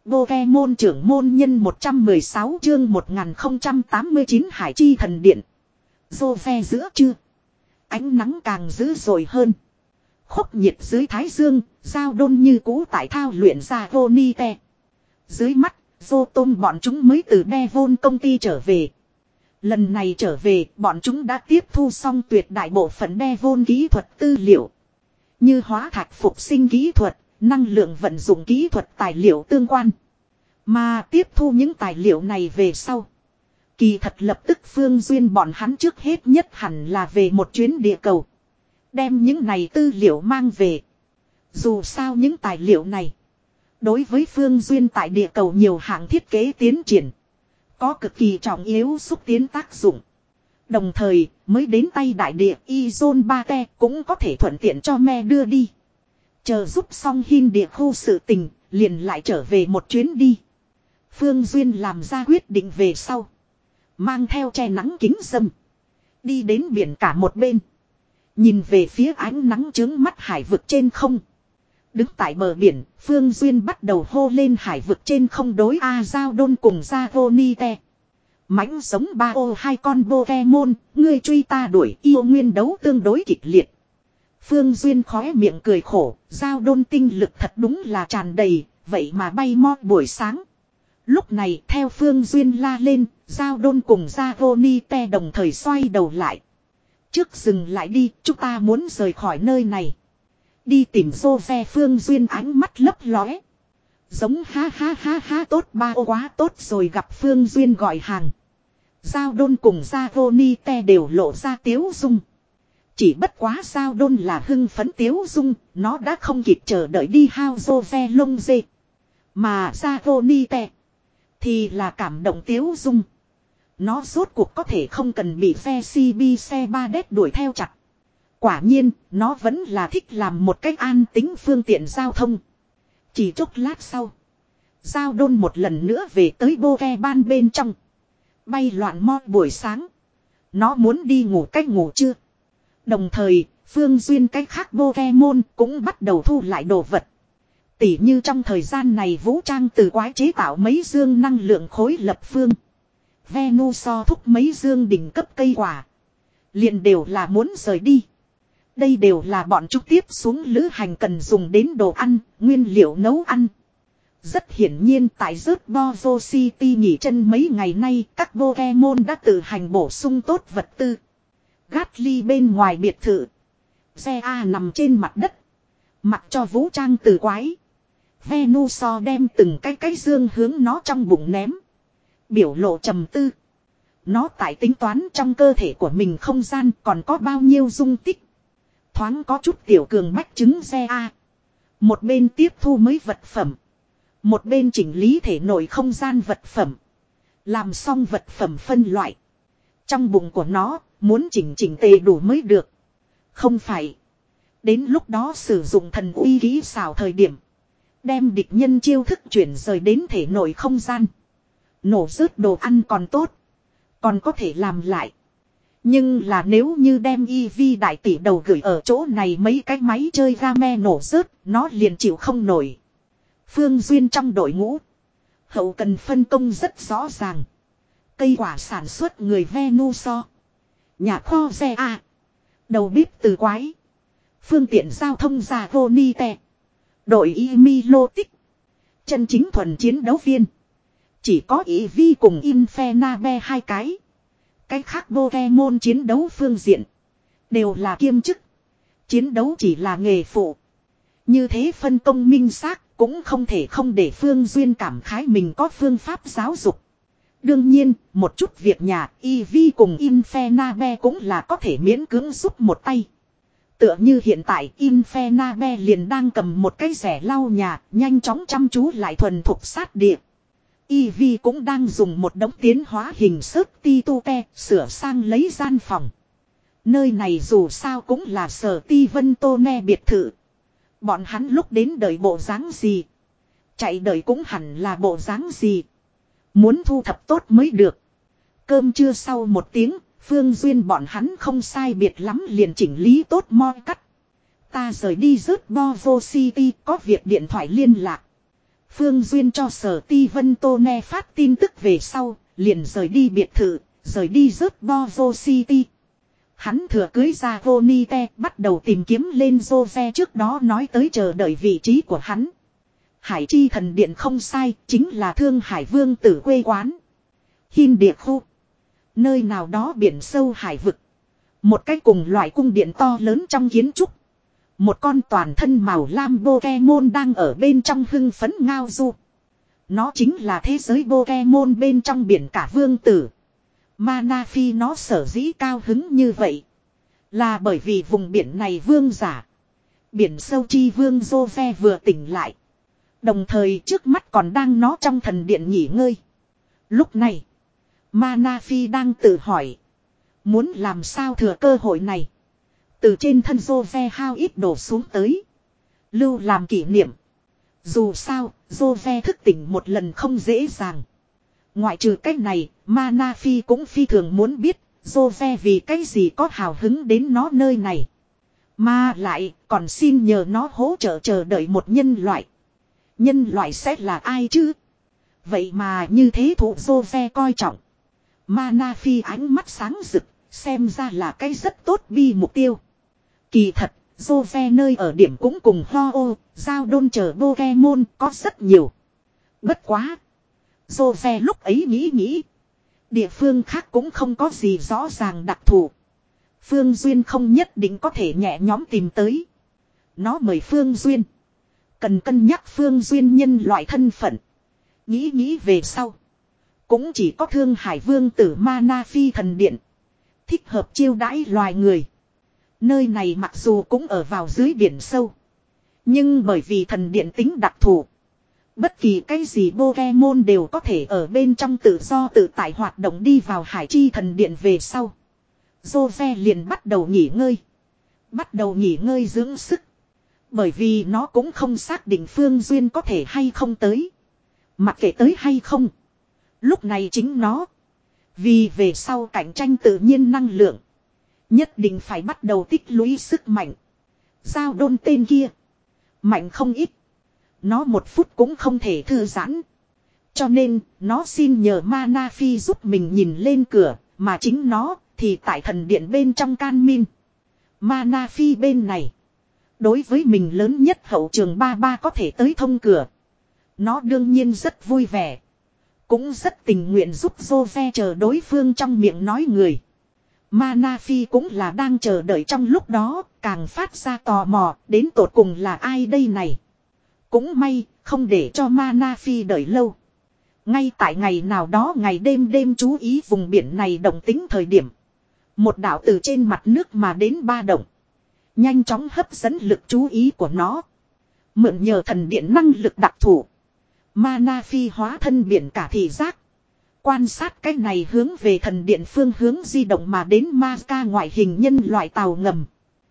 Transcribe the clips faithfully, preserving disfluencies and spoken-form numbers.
Pokemon trưởng môn nhân một trăm mười sáu chương một nghìn không trăm tám mươi chín Hải Chi Thần Điện. Rô ve giữa trưa. Ánh nắng càng dữ dội hơn. Khốc nhiệt dưới thái dương, giao đôn như cũ tại thao luyện ra Ronite. Dưới mắt, Dô Tôn bọn chúng mới từ Devon công ty trở về. Lần này trở về, bọn chúng đã tiếp thu xong tuyệt đại bộ phận Devon kỹ thuật tư liệu. Như hóa thạch phục sinh kỹ thuật, năng lượng vận dụng kỹ thuật tài liệu tương quan. Mà tiếp thu những tài liệu này về sau. Kỳ thật lập tức Phương Duyên bọn hắn trước hết nhất hẳn là về một chuyến địa cầu. Đem những này tư liệu mang về. Dù sao những tài liệu này. Đối với Phương Duyên tại địa cầu nhiều hạng thiết kế tiến triển. Có cực kỳ trọng yếu xúc tiến tác dụng. Đồng thời mới đến tay đại địa Izon Bate cũng có thể thuận tiện cho me đưa đi. Chờ giúp xong hin địa khu sự tình liền lại trở về một chuyến đi. Phương Duyên làm ra quyết định về sau. Mang theo che nắng kính râm. Đi đến biển cả một bên. Nhìn về phía ánh nắng chướng mắt hải vực trên không. Đứng tại bờ biển, Phương Duyên bắt đầu hô lên hải vực trên không đối A Giao Đôn cùng ra Ronite. Mãnh sống ba ô hai con Pokemon, ngươi truy ta đuổi yêu nguyên đấu tương đối kịch liệt. Phương Duyên khóe miệng cười khổ, Giao Đôn tinh lực thật đúng là tràn đầy, vậy mà bay mo buổi sáng. Lúc này theo Phương Duyên la lên, Giao Đôn cùng ra Ronite đồng thời xoay đầu lại. Trước dừng lại đi, chúng ta muốn rời khỏi nơi này. Đi tìm Dô ve Phương Duyên ánh mắt lấp lóe. Giống ha ha ha ha tốt ba ô quá tốt rồi gặp Phương Duyên gọi hàng. Giao Đôn cùng ra Ronite đều lộ ra tiếu dung. Chỉ bất quá Giao Đôn là hưng phấn tiếu dung, nó đã không kịp chờ đợi đi hao Dô ve lông dê. Mà ra Ronite thì là cảm động tiếu dung. Nó rốt cuộc có thể không cần bị ve xê bê xe ba đét đuổi theo chặt. Quả nhiên, nó vẫn là thích làm một cách an tính phương tiện giao thông. Chỉ chốc lát sau. Giao Đôn một lần nữa về tới Boke ban bên trong. Bay loạn mo buổi sáng. Nó muốn đi ngủ cách ngủ chưa. Đồng thời, Phương Duyên cách khác Pokemon cũng bắt đầu thu lại đồ vật. Tỉ như trong thời gian này vũ trang từ quái chế tạo mấy dương năng lượng khối lập phương. Venusaur thúc mấy dương đỉnh cấp cây quả. Liền đều là muốn rời đi. Đây đều là bọn chúng tiếp xuống lữ hành cần dùng đến đồ ăn, nguyên liệu nấu ăn. Rất hiển nhiên tại rớt Bozo City nghỉ chân mấy ngày nay các Pokemon đã tự hành bổ sung tốt vật tư. Gatly bên ngoài biệt thự. Xe A nằm trên mặt đất. Mặc cho vũ trang từ quái. Venusaur đem từng cái cái dương hướng nó trong bụng ném. Biểu lộ trầm tư. Nó tại tính toán trong cơ thể của mình không gian còn có bao nhiêu dung tích. Thoáng có chút tiểu cường bách chứng xe A. Một bên tiếp thu mấy vật phẩm. Một bên chỉnh lý thể nội không gian vật phẩm. Làm xong vật phẩm phân loại. Trong bụng của nó muốn chỉnh chỉnh tề đủ mới được. Không phải. Đến lúc đó sử dụng thần uy kỹ xảo thời điểm. Đem địch nhân chiêu thức chuyển rời đến thể nội không gian. Nổ rớt đồ ăn còn tốt. Còn có thể làm lại. Nhưng là nếu như đem e vê đại tỷ đầu gửi ở chỗ này mấy cái máy chơi game nổ rớt, nó liền chịu không nổi. Phương Duyên trong đội ngũ. Hậu cần phân công rất rõ ràng. Cây quả sản xuất người Venusaur. Nhà kho xe A. Đầu bếp từ quái. Phương tiện giao thông giả Ronite. Đội y Milotic. Chân chính thuần chiến đấu viên. Chỉ có e vê cùng Infenabe hai cái. Cái khác Pokemon chiến đấu phương diện. Đều là kiêm chức. Chiến đấu chỉ là nghề phụ. Như thế phân công minh xác cũng không thể không để Phương Duyên cảm khái mình có phương pháp giáo dục. Đương nhiên, một chút việc nhà, Eevee cùng Infenabe cũng là có thể miễn cưỡng giúp một tay. Tựa như hiện tại Infenabe liền đang cầm một cái rẻ lau nhà, nhanh chóng chăm chú lại thuần thục sát địa. Eevee cũng đang dùng một đống tiến hóa hình sớt ti tu te sửa sang lấy gian phòng. Nơi này dù sao cũng là sở ti vân tô ne biệt thự. Bọn hắn lúc đến đợi bộ dáng gì. Chạy đợi cũng hẳn là bộ dáng gì. Muốn thu thập tốt mới được. Cơm trưa sau một tiếng, Phương Duyên bọn hắn không sai biệt lắm liền chỉnh lý tốt mo cắt. Ta rời đi rớt Bozo City có việc điện thoại liên lạc. Phương Duyên cho Sở Ti Vân Tô nghe phát tin tức về sau, liền rời đi biệt thự, rời đi rớt Bozo City. Hắn thừa cưới ra Vonite, bắt đầu tìm kiếm lên Jose trước đó nói tới chờ đợi vị trí của hắn. Hải Chi Thần Điện không sai, chính là Thương Hải Vương tử quê quán. Hiên địa khu. Nơi nào đó biển sâu hải vực. Một cái cùng loại cung điện to lớn trong kiến trúc. Một con toàn thân màu lam Pokemon đang ở bên trong hưng phấn ngao du. Nó chính là thế giới Pokemon bên trong biển cả vương tử. Manaphy nó sở dĩ cao hứng như vậy. Là bởi vì vùng biển này vương giả. Biển sâu chi vương Jose vừa tỉnh lại. Đồng thời trước mắt còn đang nó trong thần điện nghỉ ngơi. Lúc này, Manaphy đang tự hỏi. Muốn làm sao thừa cơ hội này. Từ trên thân Jose hao ít đổ xuống tới. Lưu làm kỷ niệm. Dù sao, Jose thức tỉnh một lần không dễ dàng. Ngoại trừ cách này, Manaphy cũng phi thường muốn biết, Jose vì cái gì có hào hứng đến nó nơi này. Mà lại, còn xin nhờ nó hỗ trợ chờ đợi một nhân loại. Nhân loại sẽ là ai chứ? Vậy mà như thế thụ Jose coi trọng. Manaphy ánh mắt sáng rực, xem ra là cái rất tốt bi mục tiêu. Kỳ thật, Jose nơi ở điểm cũng cùng Ho-Oh, giao đôn chờ Pokemon có rất nhiều. Bất quá. Jose lúc ấy nghĩ nghĩ. Địa phương khác cũng không có gì rõ ràng đặc thù. Phương Duyên không nhất định có thể nhẹ nhóm tìm tới. Nó mời Phương Duyên. Cần cân nhắc Phương Duyên nhân loại thân phận. Nghĩ nghĩ về sau. Cũng chỉ có Thương Hải Vương tử Manaphy thần điện. Thích hợp chiêu đãi loài người. Nơi này mặc dù cũng ở vào dưới biển sâu. Nhưng bởi vì thần điện tính đặc thù. Bất kỳ cái gì Pokemon đều có thể ở bên trong tự do tự tại hoạt động đi vào Hải Chi thần điện về sau. Jose liền bắt đầu nghỉ ngơi. Bắt đầu nghỉ ngơi dưỡng sức. Bởi vì nó cũng không xác định Phương Duyên có thể hay không tới. Mặc kệ tới hay không. Lúc này chính nó. Vì về sau cạnh tranh tự nhiên năng lượng. Nhất định phải bắt đầu tích lũy sức mạnh. Giao đôn tên kia. Mạnh không ít. Nó một phút cũng không thể thư giãn. Cho nên, nó xin nhờ Manaphy giúp mình nhìn lên cửa, mà chính nó, thì tại thần điện bên trong can min. Manaphy bên này. Đối với mình lớn nhất hậu trường ba ba có thể tới thông cửa. Nó đương nhiên rất vui vẻ. Cũng rất tình nguyện giúp Jose chờ đối phương trong miệng nói người. Manaphy cũng là đang chờ đợi trong lúc đó, càng phát ra tò mò, đến tột cùng là ai đây này. Cũng may, không để cho Manaphy đợi lâu. Ngay tại ngày nào đó ngày đêm đêm chú ý vùng biển này động tính thời điểm. Một đạo từ trên mặt nước mà đến ba động. Nhanh chóng hấp dẫn lực chú ý của nó. Mượn nhờ thần điện năng lực đặc thù. Manaphy hóa thân biển cả thị giác. Quan sát cái này hướng về thần điện phương hướng di động mà đến Mazca ngoại hình nhân loại tàu ngầm.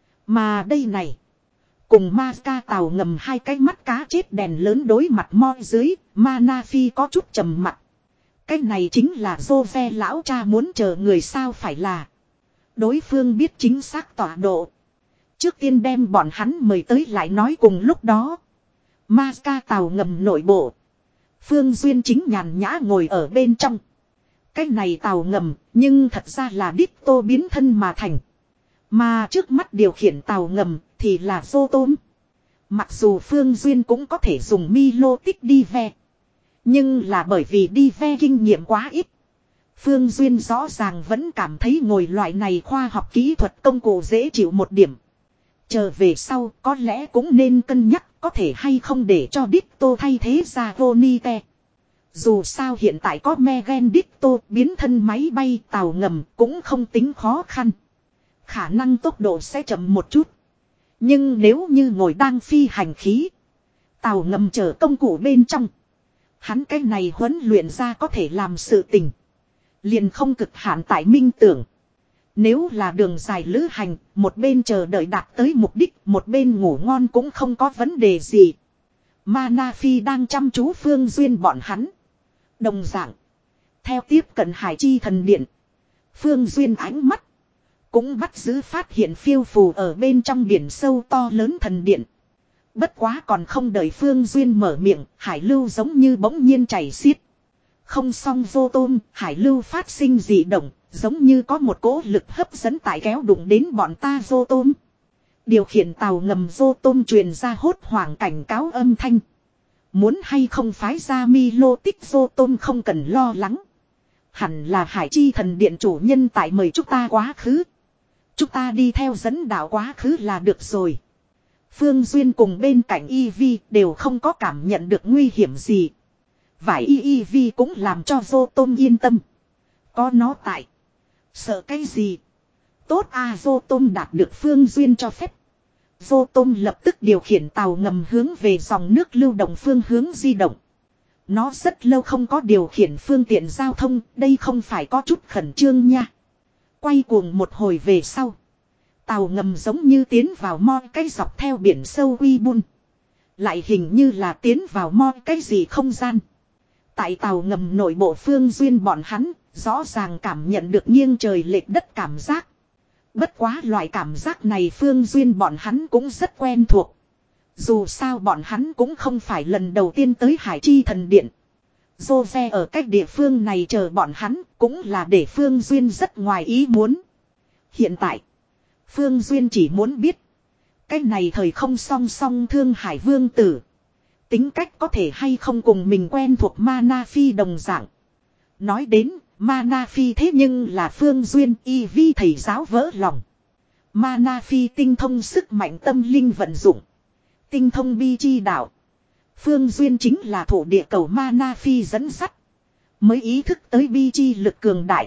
Mà đây này. Cùng Mazca tàu ngầm hai cái mắt cá chết đèn lớn đối mặt mo dưới. Manaphy có chút trầm mặt. Cái này chính là Jose lão cha muốn chờ người sao phải là. Đối phương biết chính xác tọa độ. Trước tiên đem bọn hắn mời tới lại nói cùng lúc đó. Mazca tàu ngầm nội bộ. Phương Duyên chính nhàn nhã ngồi ở bên trong. Cái này tàu ngầm, nhưng thật ra là Ditto biến thân mà thành. Mà trước mắt điều khiển tàu ngầm thì là Zotom. Mặc dù Phương Duyên cũng có thể dùng Milo tích đi ve. Nhưng là bởi vì đi ve kinh nghiệm quá ít. Phương Duyên rõ ràng vẫn cảm thấy ngồi loại này khoa học kỹ thuật công cụ dễ chịu một điểm. Chờ về sau có lẽ cũng nên cân nhắc có thể hay không để cho Ditto thay thế ra Vonite. Dù sao hiện tại có Megan Ditto biến thân máy bay tàu ngầm cũng không tính khó khăn. Khả năng tốc độ sẽ chậm một chút. Nhưng nếu như ngồi đang phi hành khí. Tàu ngầm chở công cụ bên trong. Hắn cái này huấn luyện ra có thể làm sự tình. Liền không cực hạn tại minh tưởng. Nếu là đường dài lữ hành, một bên chờ đợi đạt tới mục đích, một bên ngủ ngon cũng không có vấn đề gì. Manaphy đang chăm chú Phương Duyên bọn hắn. Đồng dạng. Theo tiếp cận Hải Chi thần điện. Phương Duyên ánh mắt. Cũng bắt giữ phát hiện phiêu phù ở bên trong biển sâu to lớn thần điện. Bất quá còn không đợi Phương Duyên mở miệng, hải lưu giống như bỗng nhiên chảy xiết. Không xong vô tôm, hải lưu phát sinh dị động, giống như có một cỗ lực hấp dẫn tại kéo đụng đến bọn ta vô tôm. Điều khiển tàu ngầm vô tôm truyền ra hốt hoảng cảnh cáo âm thanh. Muốn hay không phái ra mi lô tích vô tôm không cần lo lắng. Hẳn là hải chi thần điện chủ nhân tại mời chúng ta quá khứ. Chúng ta đi theo dẫn đạo quá khứ là được rồi. Phương Duyên cùng bên cạnh Y Vi đều không có cảm nhận được nguy hiểm gì. Vải Y Y Vi cũng làm cho vô tôm yên tâm. Có nó tại. Sợ cái gì? Tốt à, vô tôm đạt được Phương Duyên cho phép. Vô tôm lập tức điều khiển tàu ngầm hướng về dòng nước lưu động phương hướng di động. Nó rất lâu không có điều khiển phương tiện giao thông, đây không phải có chút khẩn trương nha. Quay cuồng một hồi về sau. Tàu ngầm giống như tiến vào mo cái dọc theo biển sâu uy bun. Lại hình như là tiến vào mo cái gì không gian. Tại tàu ngầm nội bộ Phương Duyên bọn hắn, rõ ràng cảm nhận được nghiêng trời lệch đất cảm giác. Bất quá loại cảm giác này Phương Duyên bọn hắn cũng rất quen thuộc. Dù sao bọn hắn cũng không phải lần đầu tiên tới Hải Chi Thần Điện. Jose ở cách địa phương này chờ bọn hắn cũng là để Phương Duyên rất ngoài ý muốn. Hiện tại, Phương Duyên chỉ muốn biết. Cách này thời không song song Thương Hải Vương Tử. Tính cách có thể hay không cùng mình quen thuộc Mana Phi đồng dạng. Nói đến, Mana Phi thế nhưng là Phương Duyên y vi thầy giáo vỡ lòng. Mana Phi tinh thông sức mạnh tâm linh vận dụng. Tinh thông bi chi đạo. Phương Duyên chính là thổ địa cầu Mana Phi dẫn dắt. Mới ý thức tới bi chi lực cường đại.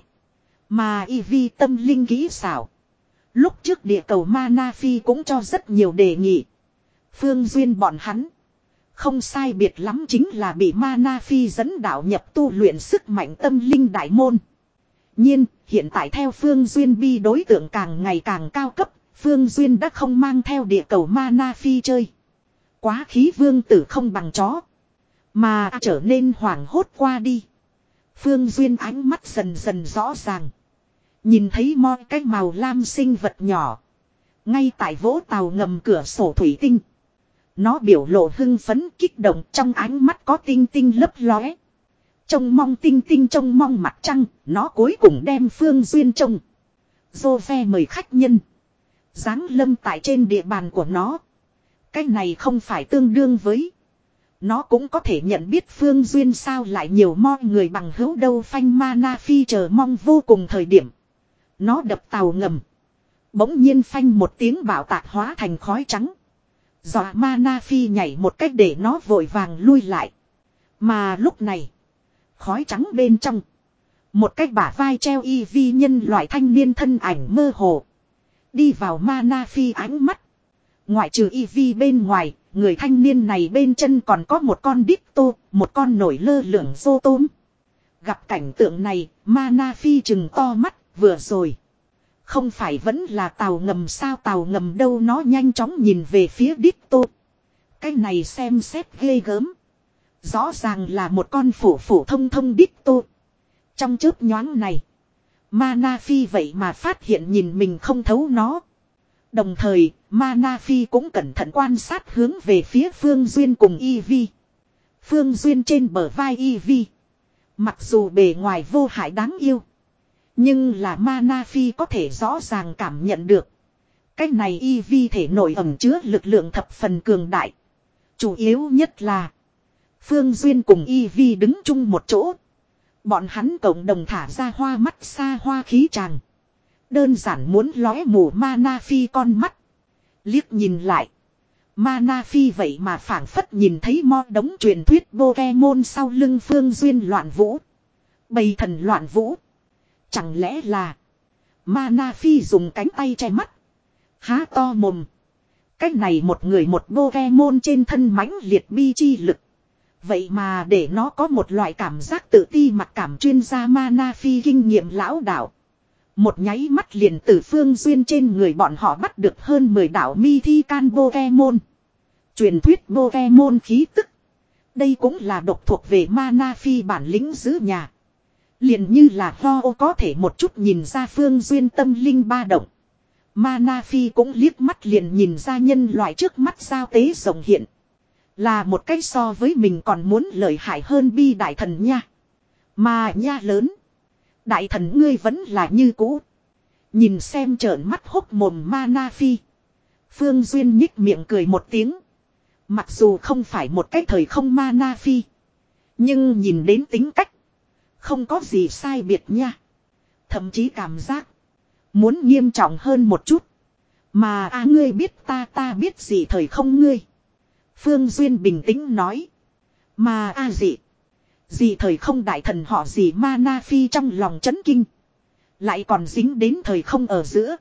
Mà y vi tâm linh kỹ xảo. Lúc trước địa cầu Mana Phi cũng cho rất nhiều đề nghị. Phương Duyên bọn hắn. Không sai biệt lắm chính là bị Mana Phi dẫn đạo nhập tu luyện sức mạnh tâm linh đại môn. Nhiên, hiện tại theo Phương Duyên bi đối tượng càng ngày càng cao cấp, Phương Duyên đã không mang theo địa cầu Mana Phi chơi. Quá khí vương tử không bằng chó. Mà trở nên hoảng hốt qua đi. Phương Duyên ánh mắt dần dần rõ ràng. Nhìn thấy mo cái màu lam sinh vật nhỏ. Ngay tại vỗ tàu ngầm cửa sổ thủy tinh. Nó biểu lộ hưng phấn kích động trong ánh mắt có tinh tinh lấp lóe. Trông mong tinh tinh trông mong mặt trăng, nó cuối cùng đem Phương Duyên trông. Jose mời khách nhân. Giáng lâm tại trên địa bàn của nó. Cái này không phải tương đương với. Nó cũng có thể nhận biết Phương Duyên sao lại nhiều mo người bằng hữu đâu phanh Mana Phi chờ mong vô cùng thời điểm. Nó đập tàu ngầm. Bỗng nhiên phanh một tiếng bạo tạc hóa thành khói trắng. Dọa Mana Phi nhảy một cách để nó vội vàng lui lại. Mà lúc này. Khói trắng bên trong. Một cách bả vai treo y vi nhân loại thanh niên thân ảnh mơ hồ. Đi vào Mana Phi ánh mắt. Ngoại trừ y vi bên ngoài. Người thanh niên này bên chân còn có một con đít tô. Một con nổi lơ lửng rô tôm. Gặp cảnh tượng này. Mana Phi trừng to mắt. Vừa rồi. Không phải vẫn là tàu ngầm sao tàu ngầm đâu nó nhanh chóng nhìn về phía đít tô. Cái này xem xét ghê gớm. Rõ ràng là một con phổ phổ thông thông đít tô. Trong chớp nhoáng này. Mana Phi vậy mà phát hiện nhìn mình không thấu nó. Đồng thời Mana Phi cũng cẩn thận quan sát hướng về phía Phương Duyên cùng Y Vi. Phương Duyên trên bờ vai Y Vi. Mặc dù bề ngoài vô hại đáng yêu. Nhưng là Mana Phi có thể rõ ràng cảm nhận được. Cái này Y Vi thể nội ẩn chứa lực lượng thập phần cường đại. Chủ yếu nhất là. Phương Duyên cùng Y Vi đứng chung một chỗ. Bọn hắn cộng đồng thả ra hoa mắt xa hoa khí tràng. Đơn giản muốn lóe mù Mana Phi con mắt. Liếc nhìn lại. Mana Phi vậy mà phảng phất nhìn thấy mo đống truyền thuyết Pokemon sau lưng Phương Duyên loạn vũ. Bầy thần loạn vũ. Chẳng lẽ là. Mana Phi dùng cánh tay che mắt. Há to mồm. Cách này một người một Pokemon trên thân mãnh liệt bi chi lực. Vậy mà để nó có một loại cảm giác tự ti mặc cảm chuyên gia Mana Phi kinh nghiệm lão đạo. Một nháy mắt liền từ Phương Duyên trên người bọn họ bắt được hơn mười đảo mi thi can Pokemon. Truyền thuyết Pokemon khí tức. Đây cũng là độc thuộc về Mana Phi bản lĩnh giữ nhà. Liền như là Ho có thể một chút nhìn ra Phương Duyên tâm linh ba động. Mana Phi cũng liếc mắt liền nhìn ra nhân loại trước mắt giao tế rộng hiện. Là một cách so với mình còn muốn lợi hại hơn bi đại thần nha. Mà nha lớn. Đại thần ngươi vẫn là như cũ. Nhìn xem trợn mắt hốc mồm Mana Phi. Phương Duyên nhích miệng cười một tiếng. Mặc dù không phải một cái thời không Mana Phi. Nhưng nhìn đến tính cách. Không có gì sai biệt nha. Thậm chí cảm giác. Muốn nghiêm trọng hơn một chút. Mà a à, ngươi biết ta ta biết gì thời không ngươi. Phương Duyên bình tĩnh nói. Mà a à, gì. Gì thời không đại thần họ gì Mana Phi trong lòng chấn kinh. Lại còn dính đến thời không ở giữa.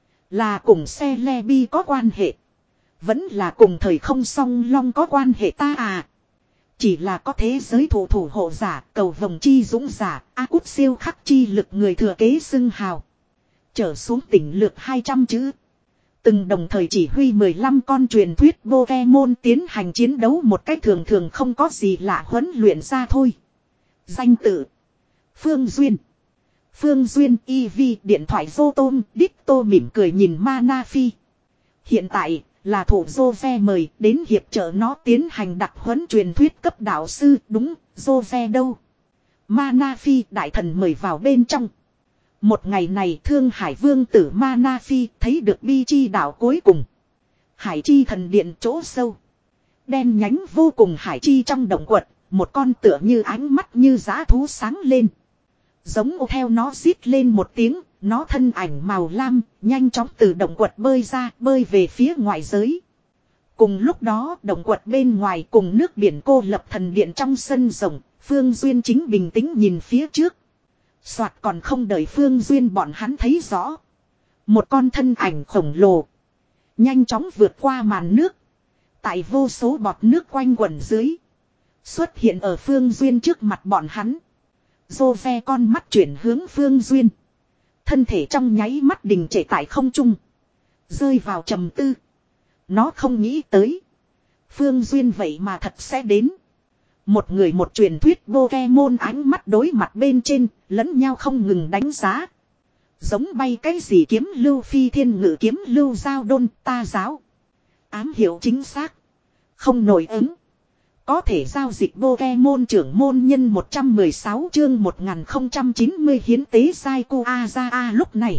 Là cùng xe Lebi có quan hệ. Vẫn là cùng thời không song long có quan hệ ta à. Chỉ là có thế giới thủ thủ hộ giả, cầu vồng chi dũng giả, A Cút siêu khắc chi lực người thừa kế xưng hào. Trở xuống tỉnh lược hai trăm chữ. Từng đồng thời chỉ huy mười lăm con truyền thuyết Pokemon tiến hành chiến đấu một cách thường thường không có gì lạ huấn luyện ra thôi. Danh tự. Phương Duyên. Phương Duyên e vê điện thoại Zotom, Ditto mỉm cười nhìn Mana Phi. Hiện tại là thủ Jose mời đến hiệp trợ nó tiến hành đặc huấn truyền thuyết cấp đạo sư, đúng, Jose đâu. Mana Phi đại thần mời vào bên trong. Một ngày này Thương Hải Vương tử Mana Phi thấy được bi chi đảo cuối cùng. Hải chi thần điện chỗ sâu. Đen nhánh vô cùng hải chi trong động quật, một con tựa như ánh mắt như dã thú sáng lên. Giống ô theo nó rít lên một tiếng, nó thân ảnh màu lam, nhanh chóng từ động quật bơi ra, bơi về phía ngoại giới. Cùng lúc đó, động quật bên ngoài cùng nước biển cô lập thần điện trong sân rộng, Phương Duyên chính bình tĩnh nhìn phía trước. Soạt còn không đợi Phương Duyên bọn hắn thấy rõ. Một con thân ảnh khổng lồ. Nhanh chóng vượt qua màn nước. Tại vô số bọt nước quanh quẩn dưới. Xuất hiện ở Phương Duyên trước mặt bọn hắn. Jose con mắt chuyển hướng Phương Duyên. Thân thể trong nháy mắt đình trệ tại không trung. Rơi vào trầm tư. Nó không nghĩ tới. Phương Duyên vậy mà thật sẽ đến. Một người một truyền thuyết Pokemon ánh mắt đối mặt bên trên, lẫn nhau không ngừng đánh giá. Giống bay cái gì kiếm lưu phi thiên ngự kiếm lưu giao đôn ta giáo. Ám hiệu chính xác. Không nổi ứng. Có thể giao dịch Pokemon trưởng môn nhân một trăm mười sáu chương một nghìn không trăm chín mươi hiến tế Saiko Aza lúc này.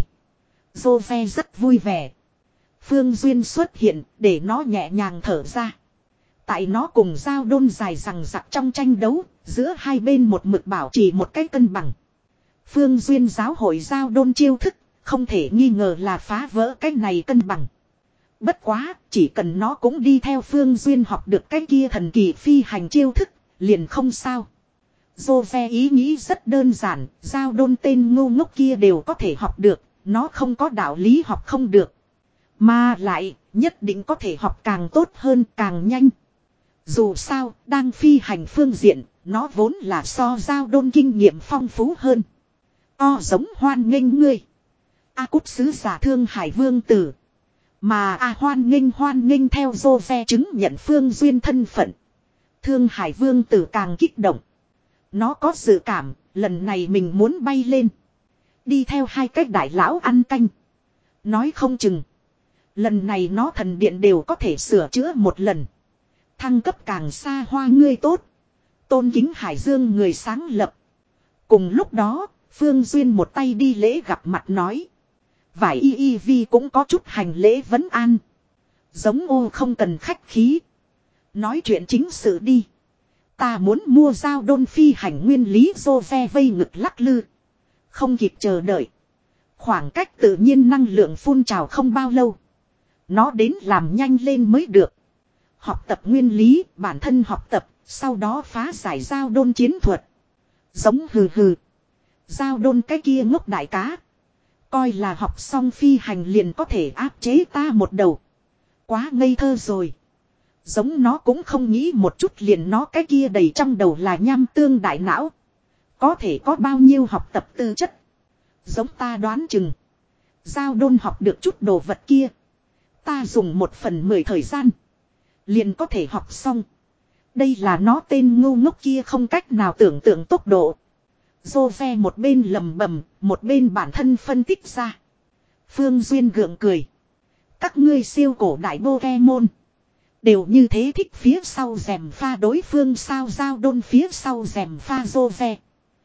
Jose rất vui vẻ. Phương Duyên xuất hiện để nó nhẹ nhàng thở ra. Tại nó cùng giao đôn dài rằng rặc trong tranh đấu, giữa hai bên một mực bảo trì một cái cân bằng. Phương Duyên giáo hội giao đôn chiêu thức, không thể nghi ngờ là phá vỡ cái này cân bằng. Bất quá, chỉ cần nó cũng đi theo Phương Duyên học được cái kia thần kỳ phi hành chiêu thức, liền không sao. Jose ý nghĩ rất đơn giản, giao đôn tên ngu ngốc kia đều có thể học được, nó không có đạo lý học không được. Mà lại, nhất định có thể học càng tốt hơn càng nhanh. Dù sao, đang phi hành phương diện, nó vốn là so giao đôn kinh nghiệm phong phú hơn. O giống hoan nghênh ngươi. A Cút sứ giả Thương Hải Vương tử. Mà A hoan nghênh hoan nghênh theo Jose chứng nhận Phương Duyên thân phận. Thương Hải Vương tử càng kích động. Nó có dự cảm, lần này mình muốn bay lên. Đi theo hai cách đại lão ăn canh. Nói không chừng. Lần này nó thần điện đều có thể sửa chữa một lần. Thăng cấp càng xa hoa ngươi tốt. Tôn kính Hải Dương người sáng lập. Cùng lúc đó, Phương Duyên một tay đi lễ gặp mặt nói. Vải y y vi cũng có chút hành lễ vấn an. Giống ô không cần khách khí. Nói chuyện chính sự đi. Ta muốn mua giao đôn phi hành nguyên lý Jose vây ngực lắc lư. Không kịp chờ đợi. Khoảng cách tự nhiên năng lượng phun trào không bao lâu. Nó đến làm nhanh lên mới được. Học tập nguyên lý, bản thân học tập, sau đó phá giải giao đôn chiến thuật. Giống hừ hừ. Giao đôn cái kia ngốc đại cá. Coi là học xong phi hành liền có thể áp chế ta một đầu. Quá ngây thơ rồi. Giống nó cũng không nghĩ một chút liền nó cái kia đầy trong đầu là nham tương đại não. Có thể có bao nhiêu học tập tư chất. Giống ta đoán chừng. Giao đôn học được chút đồ vật kia. Ta dùng một phần mười thời gian. Liền có thể học xong. Đây là nó tên ngu ngốc kia không cách nào tưởng tượng tốc độ. Jose một bên lầm bầm, một bên bản thân phân tích ra. Phương Duyên gượng cười. Các ngươi siêu cổ đại Pokemon. Đều như thế thích phía sau rèm pha đối phương sao giao đôn phía sau rèm pha Jove.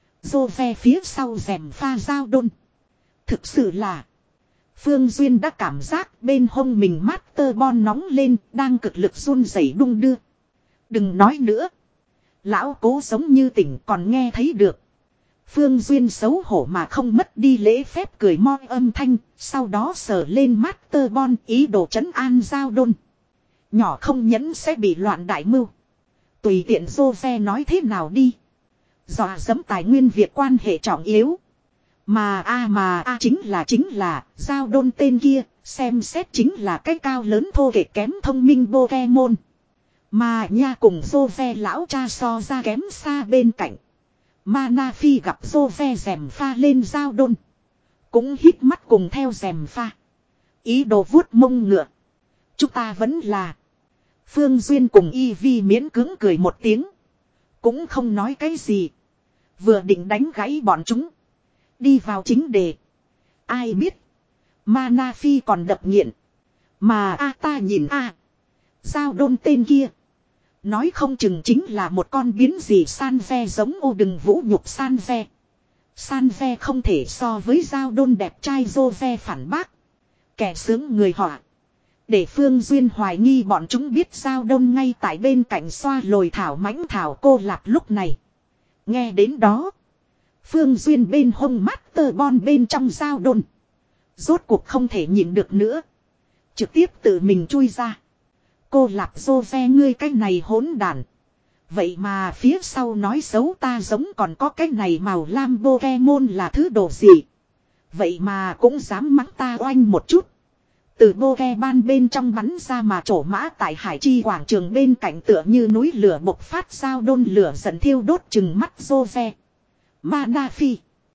Jove phía sau rèm pha giao đôn. Thực sự là. Phương Duyên đã cảm giác bên hông mình Master Ball nóng lên, đang cực lực run rẩy đung đưa. Đừng nói nữa. Lão cố giống như tỉnh còn nghe thấy được. Phương Duyên xấu hổ mà không mất đi lễ phép cười moi âm thanh, sau đó sờ lên Master Ball ý đồ trấn an giao đôn. Nhỏ không nhẫn sẽ bị loạn đại mưu. Tùy tiện Jose nói thế nào đi. Dọa dẫm tài nguyên việc quan hệ trọng yếu. Mà a à mà a à chính là chính là, giao đôn tên kia, xem xét chính là cái cao lớn thô kệch kém thông minh Pokemon. Mà nha cùng Jove lão cha so ra kém xa bên cạnh. Mana Phi gặp Jove rèm pha lên giao đôn. Cũng hít mắt cùng theo rèm pha. Ý đồ vuốt mông ngựa. Chúng ta vẫn là. Phương Duyên cùng Eevee miễn cưỡng cười một tiếng. Cũng không nói cái gì. Vừa định đánh gãy bọn chúng. Đi vào chính đề. Ai biết. Mana Phi còn đập nghiện. Mà a ta nhìn a giao đôn tên kia. Nói không chừng chính là một con biến gì san ve giống ô đừng vũ nhục san ve. San ve không thể so với giao đôn đẹp trai dô ve phản bác. Kẻ sướng người họa. Để Phương Duyên hoài nghi bọn chúng biết giao đôn ngay tại bên cạnh xoa lồi thảo mãnh thảo cô lạp lúc này. Nghe đến đó. Phương Duyên bên hông Master Ball bên trong giao đôn. Rốt cuộc không thể nhịn được nữa. Trực tiếp tự mình chui ra. Cô lạp dô ve ngươi cái này hỗn đàn. Vậy mà phía sau nói xấu ta giống còn có cái này màu lam Pokemon là thứ đồ gì. Vậy mà cũng dám mắng ta oanh một chút. Từ Pokemon bên trong bắn ra mà trổ mã tại Hải Chi quảng trường bên cạnh tựa như núi lửa bộc phát sao đôn lửa giận thiêu đốt chừng mắt Jove. Mana Phi.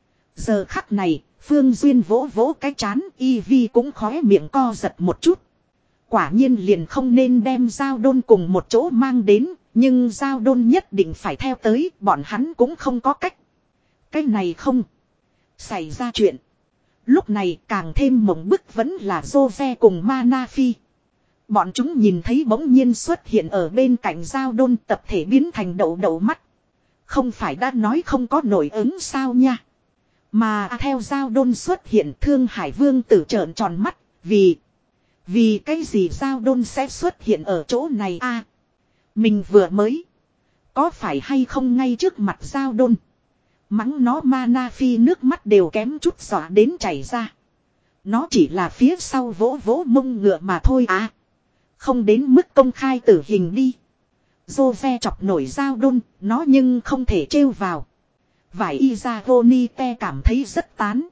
Giờ khắc này, Phương Duyên vỗ vỗ cái chán, Eevee cũng khóe miệng co giật một chút. Quả nhiên liền không nên đem giao đôn cùng một chỗ mang đến, nhưng giao đôn nhất định phải theo tới, bọn hắn cũng không có cách. Cái này không. Xảy ra chuyện. Lúc này càng thêm mộng bức vẫn là Jove cùng Mana Phi. Bọn chúng nhìn thấy bỗng nhiên xuất hiện ở bên cạnh giao đôn tập thể biến thành đậu đậu mắt. Không phải đã nói không có nổi ứng sao nha. Mà theo giao đôn xuất hiện Thương Hải Vương tử trợn tròn mắt, vì... Vì cái gì giao đôn sẽ xuất hiện ở chỗ này a? Mình vừa mới. Có phải hay không ngay trước mặt giao đôn. Mắng nó Mana Phi nước mắt đều kém chút dọa đến chảy ra. Nó chỉ là phía sau vỗ vỗ mông ngựa mà thôi à. Không đến mức công khai tử hình đi. Jove chọc nổi giao đôn, nó nhưng không thể trêu vào. Vải Izagoni cảm thấy rất tán.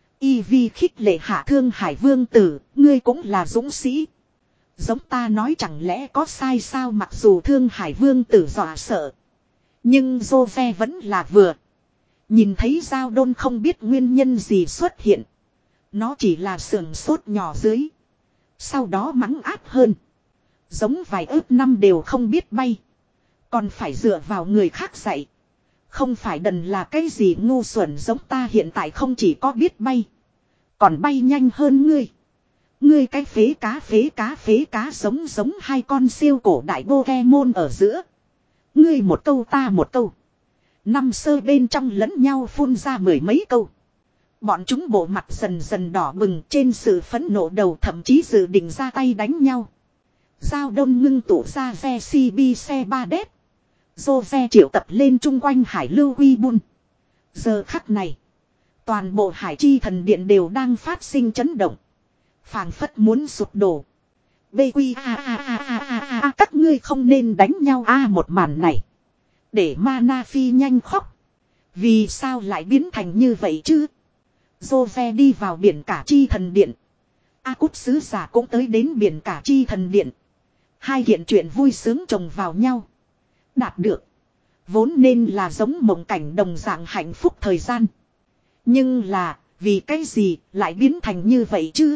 Eevee khích lệ hạ Thương Hải Vương tử, ngươi cũng là dũng sĩ. Giống ta nói chẳng lẽ có sai sao mặc dù Thương Hải Vương tử dọa sợ. Nhưng Jove vẫn là vừa. Nhìn thấy giao đôn không biết nguyên nhân gì xuất hiện. Nó chỉ là sườn sốt nhỏ dưới. Sau đó mắng áp hơn. Giống vài ước năm đều không biết bay. Còn phải dựa vào người khác dạy. Không phải đần là cái gì ngu xuẩn giống ta hiện tại không chỉ có biết bay. Còn bay nhanh hơn ngươi. Ngươi cái phế cá phế cá phế cá giống giống hai con siêu cổ đại Pokemon ở giữa. Ngươi một câu ta một câu. Năm sơ bên trong lẫn nhau phun ra mười mấy câu. Bọn chúng bộ mặt dần dần đỏ bừng trên sự phẫn nộ đầu thậm chí dự định ra tay đánh nhau. Giao đôn ngưng tụ ra ve xê bê xe ba đét. Jove triệu tập lên chung quanh hải lưu huy bun. Giờ khắc này. Toàn bộ hải chi thần điện đều đang phát sinh chấn động. Phảng phất muốn sụp đổ. Bê quy a a a a a a các ngươi không nên đánh nhau a một màn này. Để Mana Phi nhanh khóc. Vì sao lại biến thành như vậy chứ? Jove đi vào biển cả chi thần điện. A Cút sứ giả cũng tới đến biển cả chi thần điện. Hai hiện chuyện vui sướng chồng vào nhau. Đạt được. Vốn nên là giống mộng cảnh đồng dạng hạnh phúc thời gian. Nhưng là, vì cái gì lại biến thành như vậy chứ?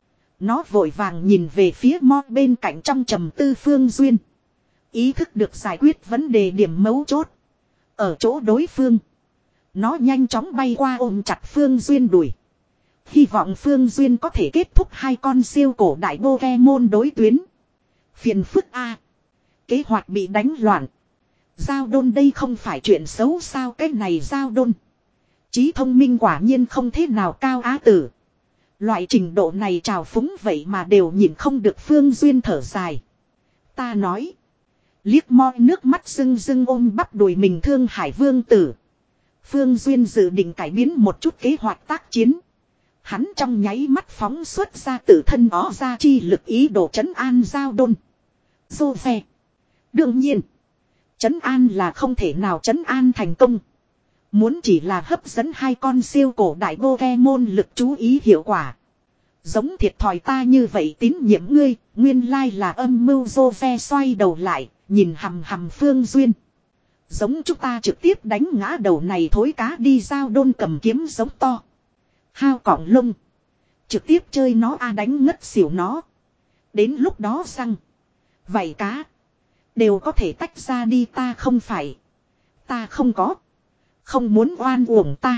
Nó vội vàng nhìn về phía mo bên cạnh trong trầm tư Phương Duyên. Ý thức được giải quyết vấn đề điểm mấu chốt. Ở chỗ đối phương. Nó nhanh chóng bay qua ôm chặt Phương Duyên đùi. Hy vọng Phương Duyên có thể kết thúc hai con siêu cổ đại Pokemon đối tuyến. Phiền phức A. Kế hoạch bị đánh loạn. Giao đôn đây không phải chuyện xấu sao, cái này giao đôn. Trí thông minh quả nhiên không thế nào cao á tử. Loại trình độ này trào phúng vậy mà đều nhìn không được. Phương Duyên thở dài. Ta nói. Liếc moi nước mắt rưng rưng ôm bắp đùi mình Thương Hải Vương tử. Phương Duyên dự định cải biến một chút kế hoạch tác chiến. Hắn trong nháy mắt phóng xuất ra tự thân ó ra chi lực ý đồ trấn an giao đôn. Dô ve. Đương nhiên. Trấn an là không thể nào trấn an thành công. Muốn chỉ là hấp dẫn hai con siêu cổ đại Pokemon lực chú ý hiệu quả. Giống thiệt thòi ta như vậy tín nhiệm ngươi, nguyên lai là âm mưu. Dô ve xoay đầu lại, nhìn hầm hầm Phương Duyên. Giống chúng ta trực tiếp đánh ngã đầu này thối cá đi. Giao đôn cầm kiếm giống to. Hao cọng lông. Trực tiếp chơi nó a đánh ngất xỉu nó. Đến lúc đó răng. Vảy cá. Đều có thể tách ra đi. Ta không phải. Ta không có. Không muốn oan uổng ta.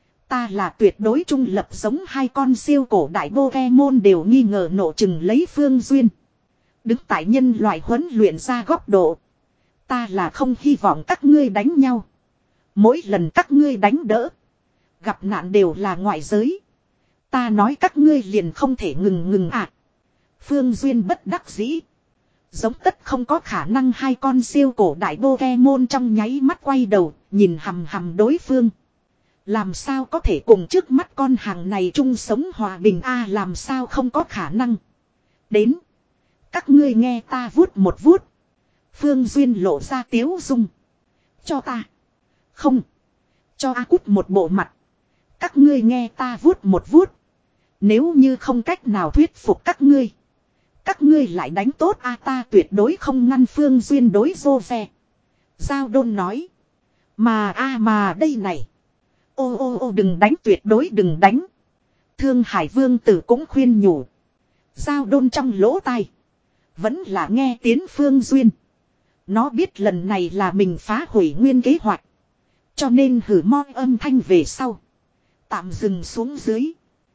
Ta là tuyệt đối trung lập. Giống hai con siêu cổ đại Pokemon đều nghi ngờ nộ chừng lấy Phương Duyên. Đứng tại nhân loại huấn luyện ra góc độ. Ta là không hy vọng các ngươi đánh nhau. Mỗi lần các ngươi đánh đỡ. Gặp nạn đều là ngoại giới. Ta nói các ngươi liền không thể ngừng ngừng ạ. À. Phương Duyên bất đắc dĩ. Giống tất không có khả năng. Hai con siêu cổ đại Pokemon trong nháy mắt quay đầu. Nhìn hầm hầm đối phương. Làm sao có thể cùng trước mắt con hàng này chung sống hòa bình a à, làm sao không có khả năng. Đến. Các ngươi nghe ta vuốt một vuốt. Phương Duyên lộ ra tiếu dung. Cho ta. Không. Cho A Cút một bộ mặt. Các ngươi nghe ta vuốt một vuốt. Nếu như không cách nào thuyết phục các ngươi. Các ngươi lại đánh tốt a à, ta tuyệt đối không ngăn. Phương Duyên đối Dô ve. Giao đôn nói. Mà a à, mà đây này. Ô ô ô đừng đánh, tuyệt đối đừng đánh. Thương Hải Vương tử cũng khuyên nhủ. Giao đôn trong lỗ tai. Vẫn là nghe tiếng Phương Duyên. Nó biết lần này là mình phá hủy nguyên kế hoạch. Cho nên hử moi âm thanh về sau. Tạm dừng xuống dưới.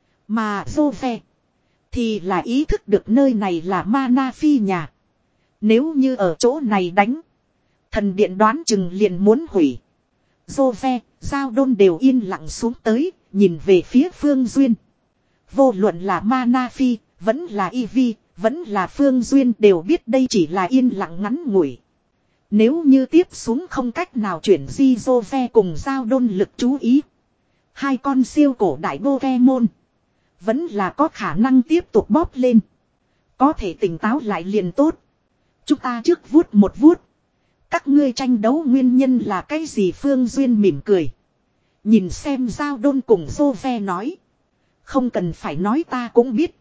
Mà Dô ve. Thì là ý thức được nơi này là Mana Phi nhà. Nếu như ở chỗ này đánh. Thần điện đoán chừng liền muốn hủy. Dô ve, giao đôn đều yên lặng xuống tới. Nhìn về phía Phương Duyên. Vô luận là Mana Phi. Vẫn là Eevee. Vẫn là Phương Duyên đều biết đây chỉ là yên lặng ngắn ngủi. Nếu như tiếp xuống không cách nào chuyển di Dô ve cùng giao đôn lực chú ý. Hai con siêu cổ đại Pokemon. Vẫn là có khả năng tiếp tục bóp lên. Có thể tỉnh táo lại liền tốt. Chúng ta trước vuốt một vuốt. Các ngươi tranh đấu nguyên nhân là cái gì? Phương Duyên mỉm cười. Nhìn xem giao đôn cùng Dô ve nói. Không cần phải nói ta cũng biết.